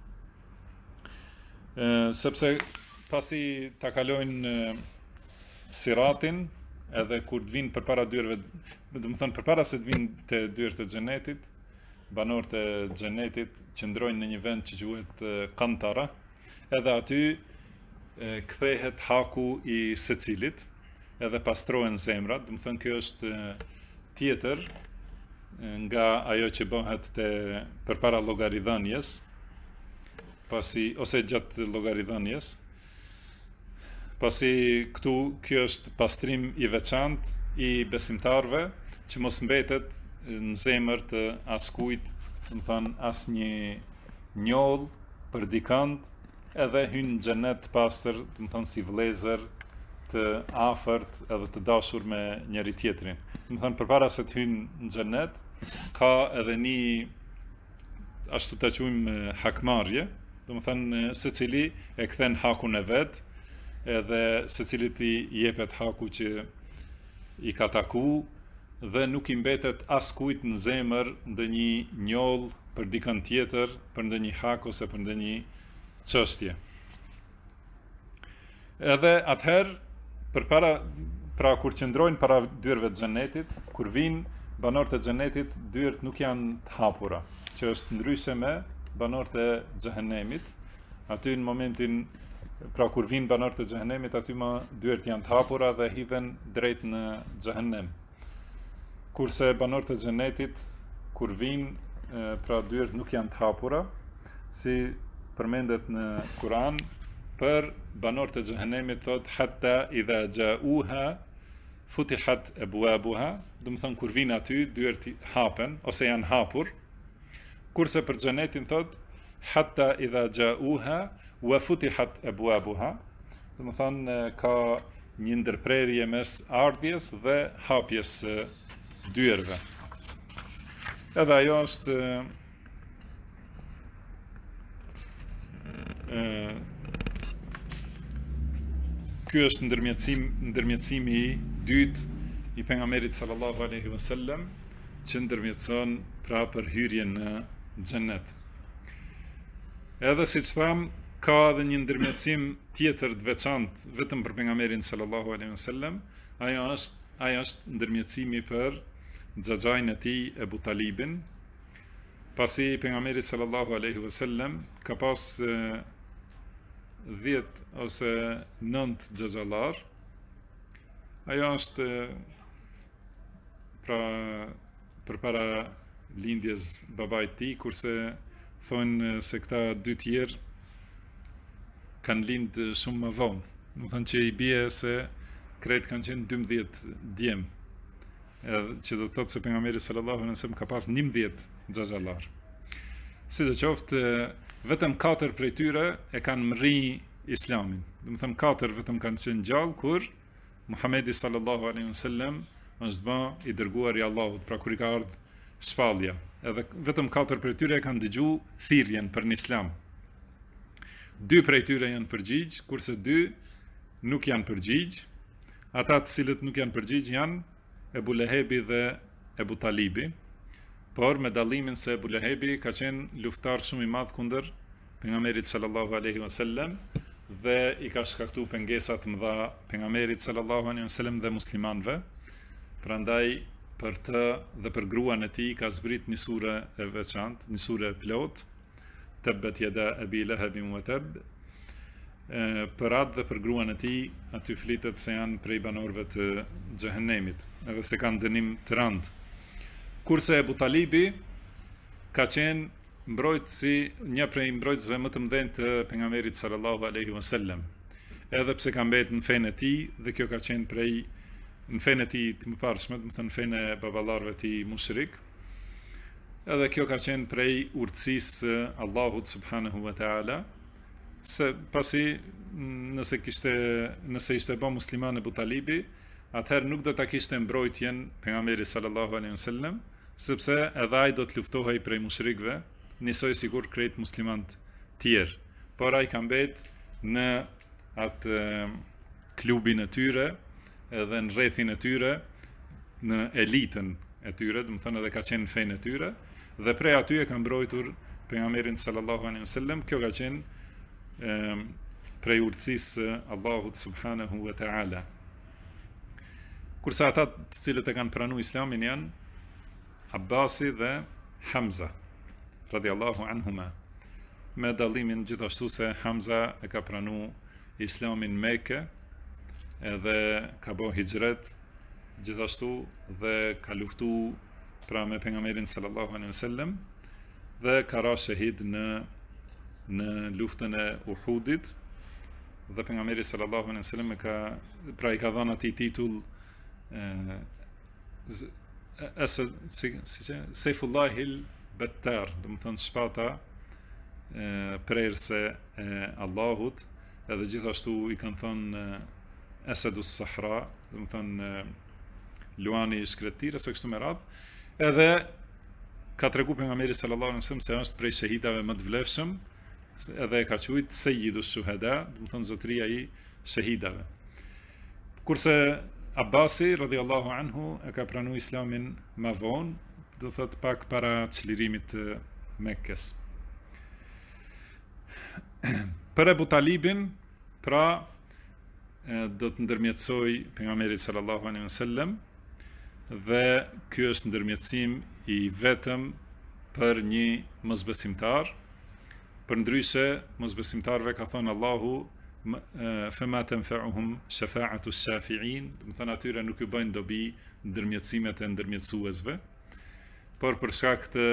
Speaker 1: Sepse pasi ta kalojnë siratin, edhe kur të vinë përpara dyerve, do të thonë përpara se të vinë te dyert e xhenetit, banorët e xhenetit qëndrojnë në një vend që quhet Qantara, edhe aty kthehet haku i secilit, edhe pastrohen zemrat. Do të thonë kjo është tjetër nga ajo që bëhet përpara llogaridhënies, pasi ose gjatë llogaridhënies. Pasi këtu kjo është pastrim i veçantë i besimtarëve që mos mbetet në zemër të askujt, do të thonë asnjë njoll për dikant, edhe hyn në xhenet pastër, do të thonë si vëllezër të afërt edhe të dashur me njëri tjetrin. Do të thonë përpara se të hyjnë në xhenet, ka edhe një, ashtu ta quajmë, hakmarrje, do të thonë secili e kthen hakun e vet, edhe secilit i jepet haku që i ka taku, dhe nuk i mbetet askujt në zemër ndonjë njoll për dikën tjetër, për ndonjë hak ose për ndonjë çështje. Edhe atëherë, pra kur qëndrojnë para dyerve të xhenetit, kur vinë banorët e xhenetit, dyert nuk janë të hapura, që është ndryshe me banorët e xhehenemit. Aty në momentin, pra kur vinë banorët e xhehenemit, aty më dyert janë të hapura dhe hidhen drejt në xhehenem. Kurse banorët e xhenetit, kur vinë, pra dyert nuk janë të hapura, si përmendet në Kur'an, për banorët e xhehenemit thot hatta idha ja'uha futihat abwabuha, do të thonë kur vinë aty dyert hapen ose janë hapur. Kurse për xhenetin thot hatta idha ja'uha wa futihat abwabuha, do të thonë ka një ndërprerje mes ardhjes dhe hapjes së dyerve. Edhe ajo është ky është ndërmjetësimi i dytë i pejgamberit sallallahu alaihi wasallam, që ndërmjetëson pra për hyrjen në xhennet. Edhe siç tham, ka edhe një ndërmjetësim tjetër të veçantë vetëm për pejgamberin sallallahu alaihi wasallam, ajo është ndërmjetësimi për xhaxhain e tij Ebu Talibin, pasi pejgamberi sallallahu alaihi wasallam ka pas 10 ose 9 xhaxhallar. Ajo është pra përpara lindjes babait tij, kurse thonë se këta dy tjerë kanë lindë shumë më vonë. Do thonë që i bie se krejt kanë qenë 12 djem. Edhe që do të thotë se pejgamberi sallallahu alaihi wasallam ka pas 11 xhaxhallar. Sidoqoftë, vetëm 4 prej tyre e kanë mri Islamin. Do të thonë 4 vetëm kanë qenë gjallë kur Muhamedi sallallahu alaihi wasallam është bë i dërguar i Allahut, pra kur i ka ardhur shpallja. Edhe vetëm 4 prej tyre e kanë dëgju thirrjen për në Islam. 2 prej tyre janë përgjigj, kurse 2 nuk janë përgjigj. Ata të cilët nuk janë përgjigj janë Ebu Lehebi dhe Ebu Talibi, por me dallimin se Ebu Lehebi ka qenë luftar shumë i madh kundër pejgamberit sallallahu alaihi wasallam dhe i ka shkaktuar pengesa të mëdha pejgamberit sallallahu alaihi wasallam dhe muslimanëve. Prandaj për të dhe për gruan e tij ka zbrit një sure e veçantë, një sure e plot, Tabbat yada Abi Lahabin wa tab. Për atë dhe për gruan e tij, aty flitet se janë prej banorëve të xhehenemit, edhe se kanë dënim të rënd. Kurse Ebu Talibi ka qenë mbrojtësi, një prej mbrojtësve më të mëdhenj të pejgamberit sallallahu alaihi wasallam. Edhe pse ka mbetë në fenë e tij, dhe kjo ka qenë prej në fenë e tij të mëparshme, do të thënë fenë e baballarëve të tij mushrik. Edhe kjo ka qenë prej urtësisë Allahut subhanahu wa taala, se pasi nëse ishte bë musliman Ebu Talibi, atëherë nuk do ta kishte mbrojtjen pejgamberi sallallahu alaihi wasallam, sepse edhe ai do të luftohej prej mushrikëve, njësoj sigur krejt muslimanët tjerë. Por ai ka mbetë në atë klubin e tyre, edhe në rrethin e tyre, në elitën e tyre, do të thënë edhe ka qenë në fenë e tyre, dhe prej aty e ka mbrojtur pejgamberin sallallahu alaihi wasallam. Kjo ka qenë prej urtësisë Allahut subhanahu wa taala. Kurse ata të cilët e kanë pranuar Islamin janë Abbasi dhe Hamza radhiyallahu anhuma, me dallimin gjithashtu se Hamza e ka pranuar Islamin në Mekë, edhe ka bërë hijret gjithashtu dhe ka luftuar pra me pejgamberin sallallahu alaihi wasallam dhe ka ra shahid në luftën e Uhudit, dhe pejgamberi sallallahu alaihi wasallam i ka dhënë atij titull Sejfullahil Bettar, do të thonë shpata prerëse e Allahut, edhe gjithashtu i kanë thënë Esedus Sahra, do të thonë luani i shkretirës e kështu me radhë. Edhe ka tregu pejgamberi sallallahu alaihi wasallam se është prej shahidave më të vlefshëm, edhe e ka quajtur Sayyidus Shuhada, do të thonë zotëria i shahidave. Kurse Abbasi radhiyallahu anhu e ka pranuar Islamin më vonë, do thot pak para çlirimit të Mekkës. Për Ebu Talibin, pra do të ndërmjetësoj pejgamberi sallallahu alaihi wasallam, dhe ky është ndërmjetësim i vetëm për një mosbesimtar. Përndryshe, mosbesimtarve ka thënë Allahu fema tanfa'uhum shafa'atu shafi'in, do të thënë atyre nuk i bëjnë dobi ndërmjetësimet e ndërmjetësuesve, por për shkak të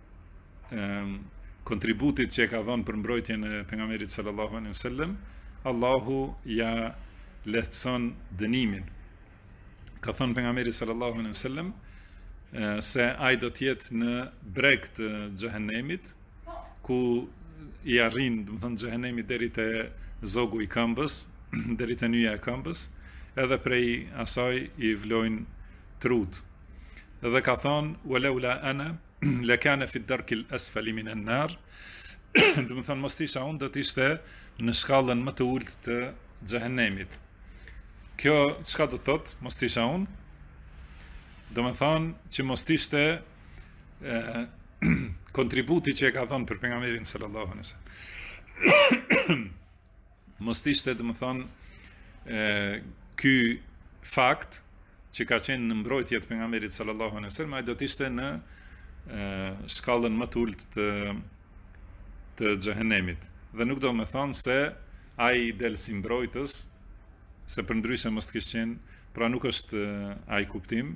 Speaker 1: kontributit që e ka dhënë për mbrojtjen e pejgamberit sallallahu alaihi wasallam, Allahu ja lehtëson dënimin. Ka thënë pejgamberi sallallahu alaihi wasallam se ai do të jetë në breg të xhehenemit, ku i arrin, do të thënë xhehenemi deri te zogu i këmbës, deri te nyja e këmbës, edhe prej asaj i vlojnë trut. Dhe ka thonë walaula ana lakana fi ad-darki al-asfali min an-nar, do të thënë mos isha unë, do të ishte në shkallën më të ulët të xhehenemit. Kjo çka do thotë mos isha unë? Do të thonë që mos ishte kontributi që e ka dhënë për pejgamberin sallallahu alaihi wasallam. mos ishte dhe më thonë ky fakt që ka qenë në mbrojtjet pejgamberit sallallahu alaihi wasallam, ai do të ishte në shkallën më të ulët të xhehenemit. Dhe nuk do më thonë se ai del si mbrojtës, se përndryshe mos të kishte qenë, pra nuk është ai kuptim,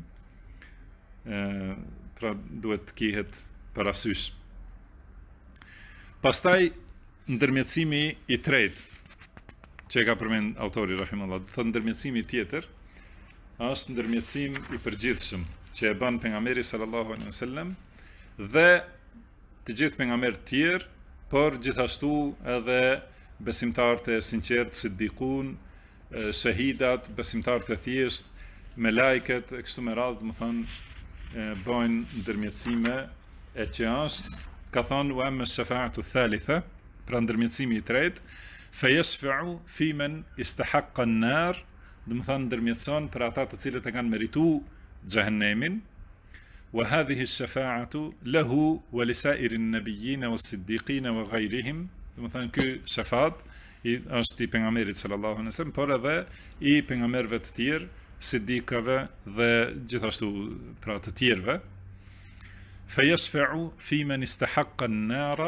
Speaker 1: pra duhet të kihet parasysh. Pastaj ndërmjetësimi i tretë që e ka përmend autori rahimahullah, thotë ndërmjetësimi tjetër është ndërmjetësim i përgjithshëm që e bën pejgamberi sallallahu alaihi wasallam dhe të gjithë pejgamberët të tjerë, por gjithashtu edhe besimtarët e sinqertë, siddiqun, shahidat, besimtarët e thjesht, me lajket e kështu me radhë, më thonë bëjnë ndërmjetësime e që është, ka thonë wa amma shafa'atu thalitha, pra ndërmjetësimi i tretë, fa yashfa'u fi man istahaqqa an-nar, do të thonë ndërmjetëson për ata të cilët e kanë merituar xhehenemin, wa hadhihi ash-shafa'atu lahu wa li sa'iri an-nabiyyin was-siddiqin wa ghayrihim, do të thonë ky shafat është i pejgamberit sallallahu alaihi wasallam, por edhe i pejgamberëve të tjerë, siddiqave dhe gjithashtu pra të tjerëve. Fa yashfa'u fi man istahaqqa an-nara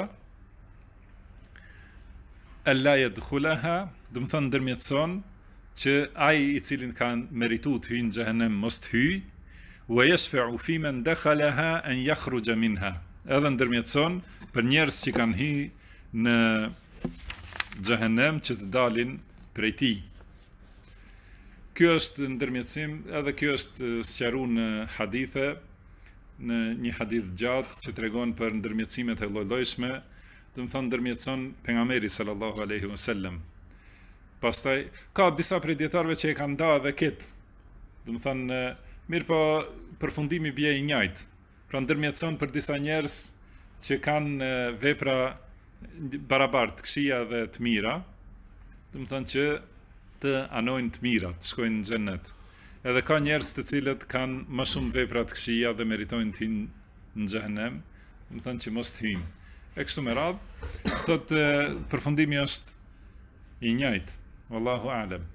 Speaker 1: alla yadkhulaha, do të thonë ndërmjetëson që ai i cilin kanë merituar të hyjë në xhehenem mos të hyjë, wa yashfa'u fi man dakhalaha an yakhruja minha, edhe ndërmjetëson për njerëz që kanë hyrë në xhehenem që të dalin prej tij. Ky është ndërmjetësim, edhe kjo është sqaruar në hadithe, në një hadith gjatë që tregon për ndërmjetësimet e lloj-llojshme, do të thonë ndërmjetëson pejgamberi sallallahu alaihi wasallam. Pastaj ka disa prej dietarëve që e kanë ndarë edhe këtë. Do të thonë mirë, po përfundimi bie i njëjtë. Pra ndërmjetëson për disa njerëz që kanë vepra barabartë, të këqija dhe të mira, do të thonë që të anojnë të mira, të shkojnë në xhennet. Edhe ka njerëz të cilët kanë më shumë vepra të këqija dhe meritojnë të hyjnë në xhehenem, do të thonë që mos të hyjnë. E kështu me radhë, thotë përfundimi është i njëjtë, wallahu a'lam.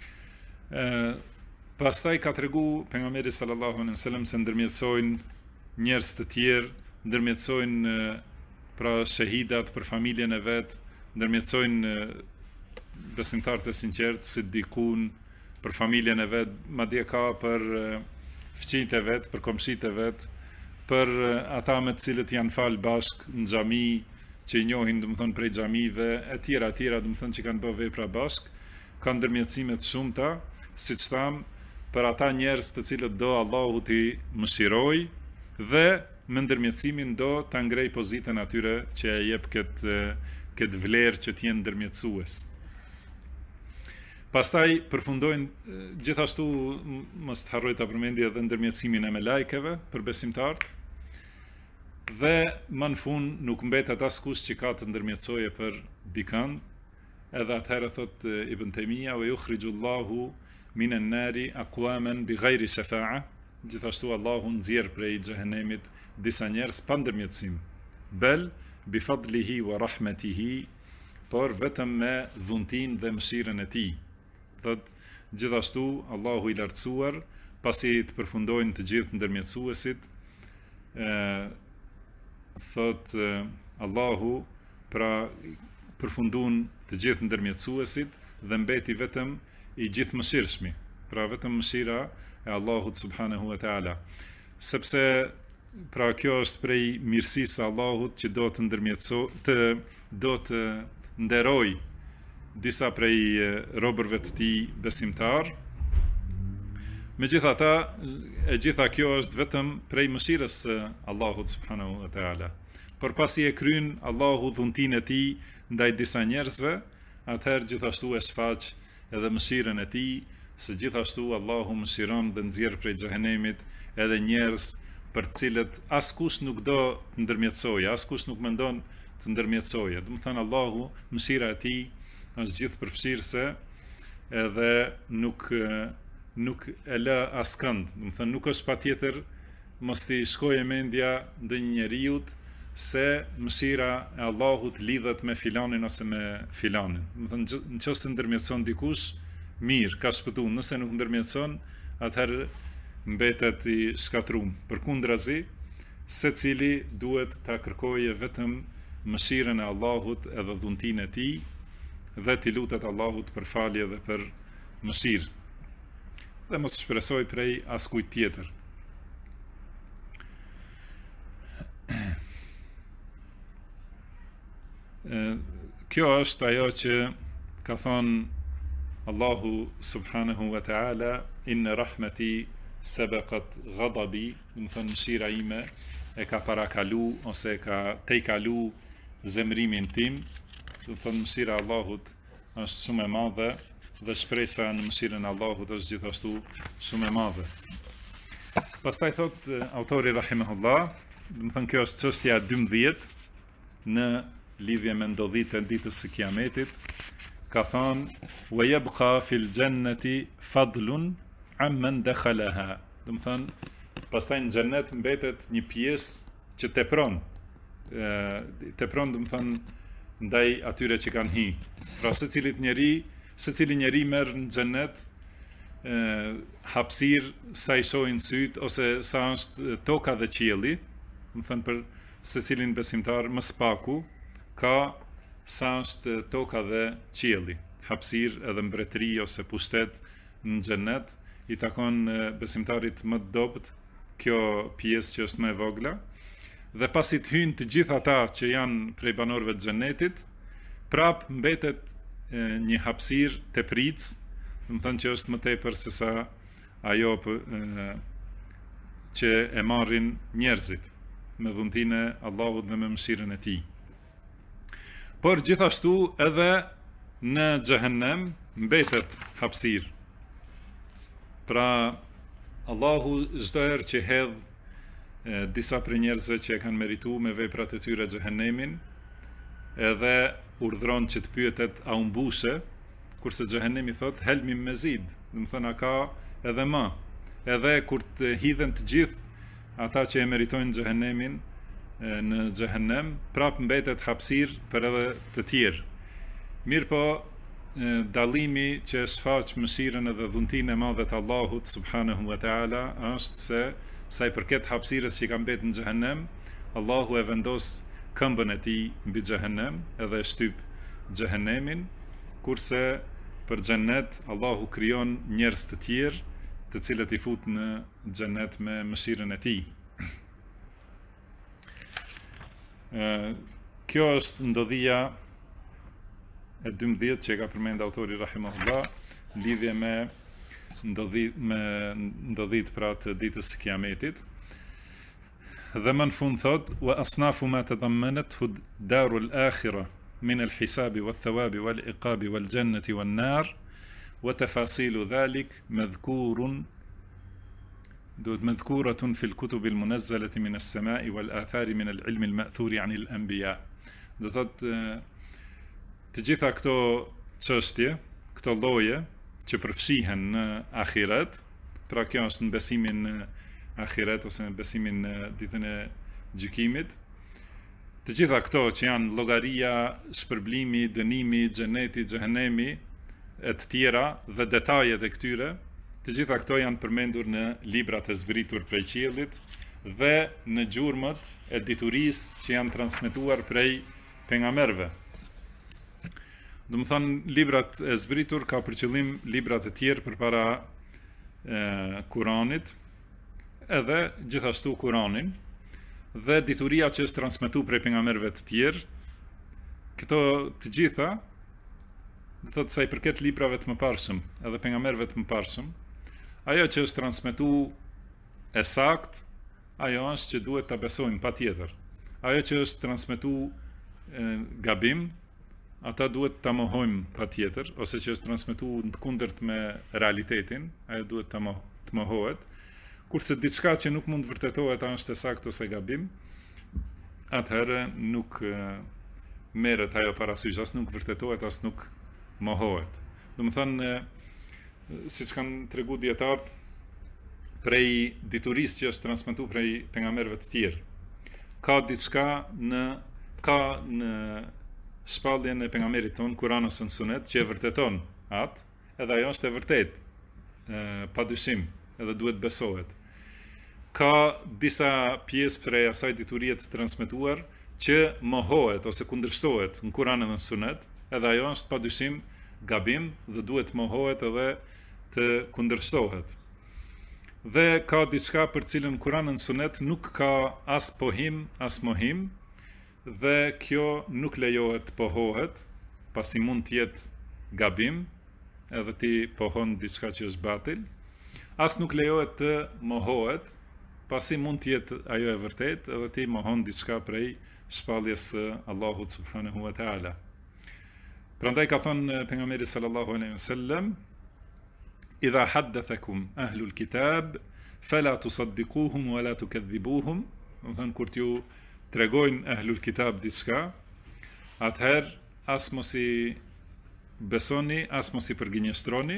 Speaker 1: Pastaj ka tregu pejgamberi sallallahu alaihi wasallam se ndërmjetësojnë njerëz të tjerë, ndërmjetësojnë pra shahidat për familjen e vet, ndërmjetësojnë besimtarët e sinqertë, siddiqun për familjen e vet, madje ka për fëmijët e vet, për komshitë e vet, për ata me të cilët janë fal bashk në xhami, që i njohin domethënë prej xhamive, e tjera domethënë që kanë bërë vepra bashk, kanë ndërmjetësime të shumta, siç tham, për ata njerëz të cilët do Allahu t'i mëshiroj dhe me ndërmjetësimin do ta ngrej pozitën atyre që e jep këtë vlerë që t'jenë ndërmjetësues. Pastaj përfundojnë gjithashtu, mos të harroj ta përmendja edhe ndërmjetësimin e melajkeve për besimtarët. Dhe më në fund nuk mbetet askush që ka të ndërmjetësoje për dikën, edhe atëherë thot Ibn Taymija, wa yukhrijullahu minan nari aqwaman bighayri shafa'a, gjithashtu Allahu nxjerr prej xhehenemit disa njerëz pa ndërmjetësim, bel bi fadlihi wa rahmatihi, por vetëm me dhuntin dhe mëshirën e tij. Thot gjithashtu Allahu i lartësuar, pasi të përfundojnë të gjithë ndërmjetësuesit, thot Allahu pra përfundon të gjithë ndërmjetësuesit dhe mbeti vetëm i gjithë mëshirshmi, pra vetëm mëshira e Allahut subhanahu wa ta'ala. Sepse pra kjo është prej mirësisë së Allahut që do të nderoj disa prej robërve të tij besimtar. Megjithatë, e gjitha kjo është vetëm prej mëshirës së Allahut subhanahu wa ta'ala. Por pasi e kryen Allahu dhuntinë e tij ndaj disa njerëzve, atëherë gjithashtu e shfaq edhe mëshirën e tij, se gjithashtu Allahu mëshiron dhe nxjerr prej xhehenemit edhe njerëz për të cilët askush nuk do të ndërmjetësojë, askush nuk mendon të ndërmjetësojë. Do të thënë Allahu, mëshira e tij është gjithë përfshirëse edhe nuk e lë askënd. Do të thënë nuk është patjetër mos t'i shkojë mendja ndonjë njeriu se mëshira e Allahut lidhet me filanin ose me filanin. Do të thënë nëse ndërmjetëson dikush, mirë, ka shpëtuar. Nëse nuk ndërmjetëson, atëherë mbetet i shkatruar. Përkundrazi, secili duhet ta kërkojë vetëm mëshirën e Allahut edhe dhuntinë e tij dhe t'i lutet Allahut për falje dhe për mëshirë. Dhe mos shpresoj prej askujt tjetër. Kjo është ajo që ka thonë Allahu subhanahu wa ta'ala, inna rahmeti sabaqat ghadabi, do të thonë mëshira ime e ka parakalu ose ka tejkalu zemrimin tim. Do të thonë mëshira e Allahut është shumë e madhe dhe shpresa në mëshirën e Allahut është gjithashtu shumë e madhe. Pastaj thot autori rahimahullah, do të thonë kjo është çështja 12 në lidhje me ndodhitë e ditës së Kiametit, ka thonë wa yabqa fil jannati fadlun amman dakhalaha. Do të thonë pastaj në xhennet mbetet një pjesë që tepron. Tepron do të thonë ndaj atyre që kanë hi. Pra secili njeri merr në xhennet hapësirë sa i shohin syt ose sa është toka dhe qielli. Do të thonë për secilin besimtar më spaku ka sa është toka dhe qielli, hapësirë edhe mbretëri ose pushtet në xhennet, i takon besimtarit më të dobët kjo pjesë që është më e vogla, dhe pasi të hyjnë të gjithë ata që janë prej banorëve të xhennetit, prap mbetet një hapësirë tepric, do të thonë që është më tepër se sa ajo që e marrin njerëzit me dhuntinë e Allahut dhe me mëshirën e tij. Por gjithashtu edhe në xhehenem mbetet hapësirë. Pra Allahu çdo herë që hedh disa prej njerëzve që e kanë merituar me veprat e tyre xhehenemin, edhe urdhron që të pyetet a u mbushe, kurse xhehenemi thot helmi mezid, do të thonë ka edhe më. Edhe kur të hidhen të gjithë ata që e meritojnë xhehenemin në xhehenem, prap mbetet hapësirë për edhe të tjerë. Mirë po, dallimi që shfaq mëshirën edhe dhuntinë e madhe të Allahut subhanahu wa ta'ala është se sa i përket hapësirës që ka mbetë në xhehenem, Allahu e vendos këmbën e tij mbi xhehenem edhe e shtyp xhehenemin, kurse për xhennet Allahu krijon njerëz të tjerë, të cilët i fut në xhennet me mëshirën e tij. Kjo është ndodhia e 12 që ka përmend autori rahimahullah lidhje me ndodhit pra të ditës së Kiametit. Dhe më në fund thot wa asnafu ma tadammanathu darul akhirah min al-hisabi wath-thawabi wal-iqabi wal-jannati wan-nar wa tafasilu dhalik madhkurun مذكورة في الكتب المنزلة من السماء والآثار من العلم المأثور عن الأنبياء. Do thot të gjitha këto çështje, këto lloje që përfshihen në ahiret, pra kjo është në besimin në ahiret ose në besimin në ditën e gjykimit. Të gjitha këto që janë llogaria, shpërblimi, dënimi, xheneti, xhehenemi e të tjera dhe detajet e këtyre, të gjitha këto janë përmendur në librat e zbritur prej qiellit dhe në gjurmët e diturisë që janë transmetuar prej pejgamberëve. Do të thonë librat e zbritur ka për qëllim librat e tjerë përpara Kuranit, edhe gjithashtu Kuranin dhe dituria që është transmetuar prej pejgamberëve të tjerë. Këto të gjitha, do thotë sa i përket librave të mëparshëm edhe pejgamberëve të mëparshëm, ajo që është transmetuar e sakt, ajo është që duhet ta besojmë patjetër. Ajo që është transmetuar gabim, ata duhet ta mohojmë patjetër, ose që është transmetuar në kundërt me realitetin, ajo duhet të mohohet. Kurse diçka që nuk mund të vërtetohet a është e saktë ose gabim, atëherë nuk merret ajo parasysh, as nuk vërtetohet, as nuk mohohet. Do të thonë, siç kanë treguar dietarët, prej diturisë që është transmetuar prej pejgamberëve të tjerë, ka diçka në shpalljen e pejgamberit ton Kur'anës së Sunet që e vërteton atë, edhe ajo është e vërtetë, padyshim, edhe duhet besohet. Ka disa pjesë prej asaj diturie të transmetuar që mohohet ose kundërshtohet në Kur'anën dhe në Sunet, edhe ajo është padyshim gabim dhe duhet mohohet edhe të kundërshtohet. Dhe ka diçka për cilën Kur'ani në Sunet nuk ka as pohim, as mohim, dhe kjo nuk lejohet të pohohet, pasi mund të jetë gabim, edhe ti pohon diçka që është batil, as nuk lejohet të mohohet, pasi mund të jetë ajo e vërtet, edhe ti mohon diçka prej shpalljes së Allahut subhanahu wa taala. Prandaj ka thënë pejgamberi sallallahu alaihi wasallam: "Idha haddathakum ahlul kitab fala tusaddiquhum wala tukadhibuhum", do të thënë kur t'ju tregojnë ahlul kitab diçka, atëherë as mos i besoni, as mos i përgjinjestroni.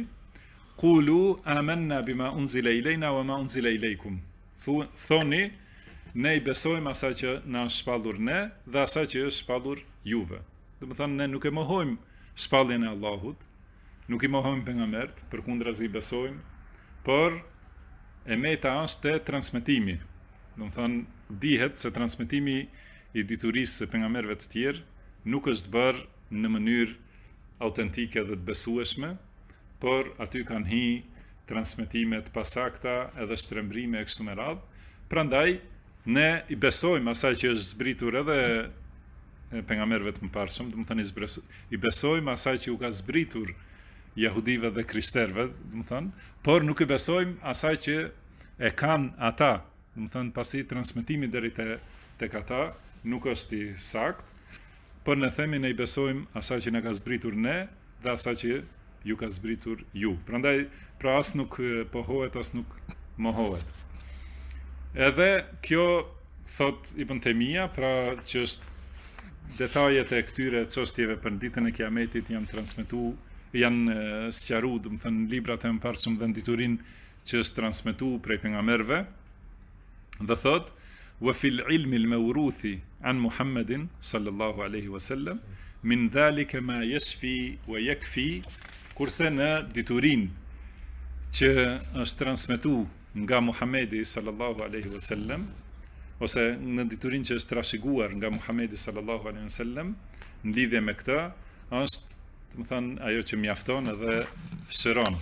Speaker 1: Qulu amanna bima unzila ilayna wa ma unzila ilaykum. Thoni, ne i besojmë asaj që na është shpallur ne dhe asaj që është shpallur juve. Do të thënë ne nuk e mohojmë shpalljen e Allahut, nuk i mohojmë pejgambert, përkundrazi i besojmë, por e meta është te transmetimi. Do të thënë dihet se transmetimi i diturisë së pejgamberëve të tjerë nuk është bërë në mënyrë autentike dhe të besueshme, por aty kanë hi transmetime të pasakta edhe shtrembrime e kështu me radhë. Prandaj ne i besojmë asaj që është zbritur edhe pejgamberëve të mëparshëm, do të thënë i besojmë asaj që u ka zbritur jahudive dhe krishterëve, do të thënë, por nuk i besojmë asaj që e kanë ata, do të thënë pasi transmetimi deri tek ata nuk është i saktë, por ne themi ne i besojmë asaj që na ka zbritur ne dhe asaj që ju ka zbritur ju. Prandaj pra as nuk pohohet, as nuk mohohet. Edhe kjo thot Ibn Taymija, pra që është detajet e këtyre çështjeve për ditën e Kiametit janë transmetuar, janë sqaruar, do të thënë librat e mëparshëm dhe diturinë që është transmetuar prej pejgamberëve. Dhe thot: "Wa fil ilmi al-mawruthi an Muhammedin sallallahu alaihi wasallam min dhalika ma yashfi wa yakfi", kurse në diturinë që është transmetuar nga Muhamedi sallallahu alaihi wasallam, ose në diturinë që është trashëguar nga Muhamedi sallallahu alaihi wasallam në lidhje me këtë, është, do të thënë, ajo që mjafton edhe shëron.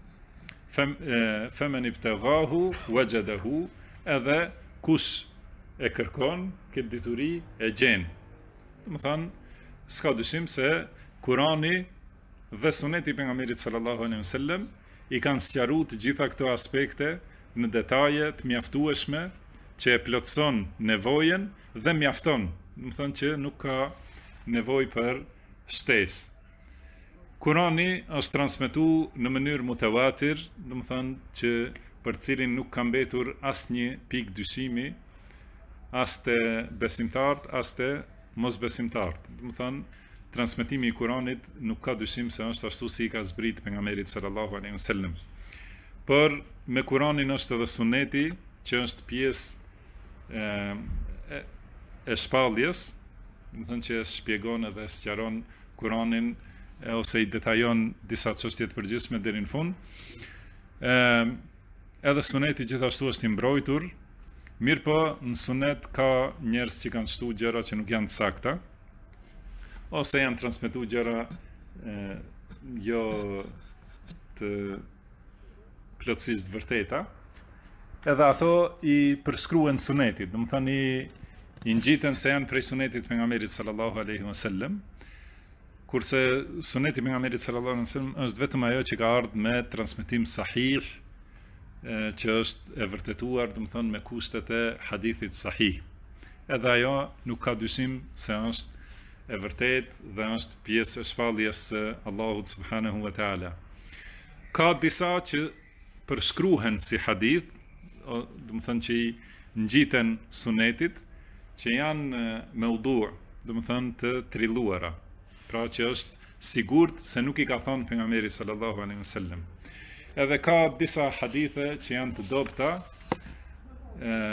Speaker 1: Femen ibtaghahu wajadahu, edhe kush e kërkon këtë dituri e gjen. Do të thënë, s'ka dyshim se Kurani dhe Suneti i pejgamberit sallallahu alaihi wasallam i kanë sqaruar të gjitha këto aspekte në detaje të mjaftueshme që e plotëson nevojen dhe mjafton, do të thënë që nuk ka nevojë për shtesë. Kurani është transmetuar në mënyrë mutawatir, do të thënë që për cilin nuk ka mbetur asnjë pikë dyshimi, as te besimtarët, as te mosbesimtarët. Do të thënë transmetimi i Kuranit nuk ka dyshim se është ashtu si i ka zbrit pejgamberit sallallahu alaihi wasallam. Por me Kuranin është edhe Suneti, që është pjesë e shpalljes, do të thënë që shpjegon edhe sqaron Kuranin ose i detajon disa çështje të përgjithshme deri në fund. Edhe Suneti gjithashtu është i mbrojtur, mirë po në Sunet ka njerëz që kanë shtu gjëra që nuk janë të sakta, ose janë transmetuar gjëra jo të plotësisht vërteta, edhe ato i përshkruhen Sunetit, do të thënë i ngjiten se janë prej Sunetit pejgamberit sallallahu alaihi wasallam, kurse Suneti pejgamberit sallallahu alaihi wasallam është vetëm ajo që ka ardhur me transmetim sahih, që është e vërtetuar, do të thënë me kushtet e hadithit sahih. Edhe ajo nuk ka dyshim se është e vërtet dhe është pjesë e shpalljes së Allahut subhanahu wa taala. Ka disa që përshkruhen si hadith, do të thënë që i ngjiten Sunetit, që janë maudhu', do të thënë të trilluara, pra që është sigurt se nuk i ka thënë pejgamberi sallallahu alaihi wasallam. Edhe ka disa hadithe që janë të dobta,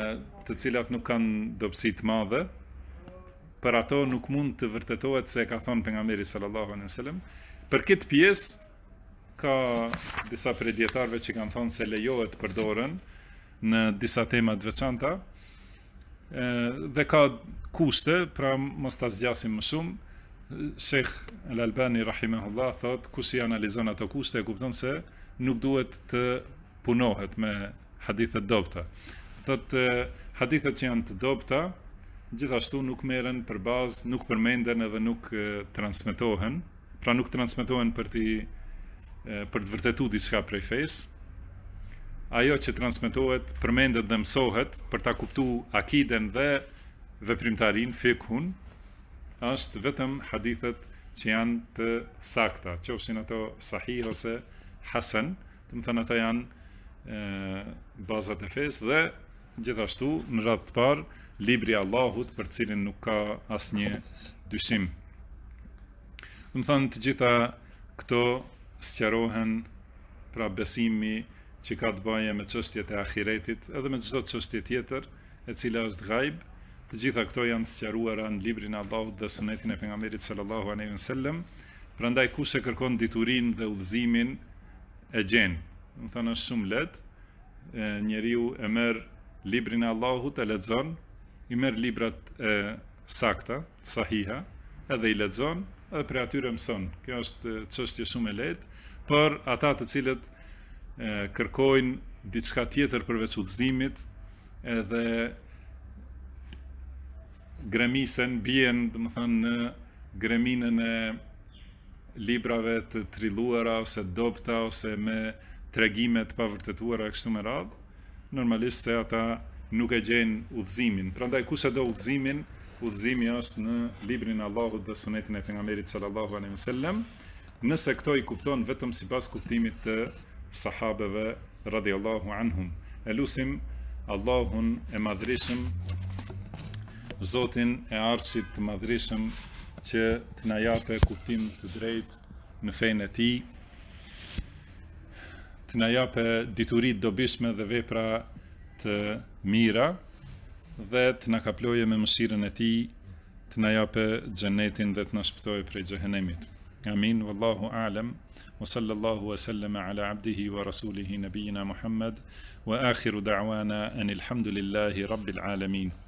Speaker 1: të cilat nuk kanë dobësi të madhe, për ato nuk mund të vërtetohet se ka thënë pejgamberi sallallahu alaihi wasallam. Për këtë pjesë ka disa prej dietarëve që kanë thënë se lejohet të përdoren në disa tema të veçanta, dhe ka kuste, pra mos ta zgjasim më shumë. Sheikh Al-Albani rahimahullah thot, kush i analizon ato kuste e kupton se nuk duhet të punohet me hadithet dobta. Thot hadithet që janë të dobta gjithashtu nuk merren për bazë, nuk përmenden edhe nuk transmetohen, pra nuk transmetohen për të vërtetuar diçka prej fesë. Ajo që transmetohet, përmendet dhe mësohet për ta kuptuar akiden dhe veprimtarin, fikhun, është vetëm hadithet që janë të sakta, qofshin ato sahih ose hasan, do të thënë ato janë bazat e fesë, dhe gjithashtu në radhë të parë libri i Allahut, për cilin nuk ka asnjë dyshim. Do të thënë të gjitha këto sqarohen, pra besimi që ka të bëjë me çështjet e ahiretit, edhe me çdo çështje tjetër e cila është ghaib. Të gjitha këto janë sqaruara në librin e Allahut dhe sunetin e pejgamberit sallallahu alaihi wasallam. Prandaj kush e kërkon diturinë dhe udhëzimin e gjen. Do të thënë është shumë lehtë. Njeriu e merr librin e Allahut, e lexon, i merr librat e sakta, sahiha, edhe i lexon, edhe prej atyre mëson. Kjo është çështje shumë e lehtë, por ata të cilët kërkojnë diçka tjetër përveç udhëzimit, edhe gremisen, bien, do të thënë në greminën e librave të trilluara ose dobta ose me tregime të pavërtetuara kështu me radhë, normalisht se ata nuk e gjejnë udhëzimin. Prandaj kush e do udhëzimin, udhëzimi është në librin e Allahut dhe sunetin e pejgamberit sallallahu alaihi wasallam. Nëse këto i kupton vetëm sipas kuptimit të sahabeve radhiyallahu anhum. Elusim Allahun e madhreshëm, Zotin e Arshit të madhreshëm, që të na japë kuptim të drejtë në fenë e tij, të na japë dituri të dobishme dhe vepra të mira, dhe të na kaploje me mëshirën e tij, të na japë xhenetin dhe të na shpëtojë prej xhehenemit. Amin. Wallahu a'lam. Wa sallallahu wa sallama ala abdihi wa rasulihi nabiyina Muhammad wa akhiru da'wana anil hamdulillahi rabbil alamin.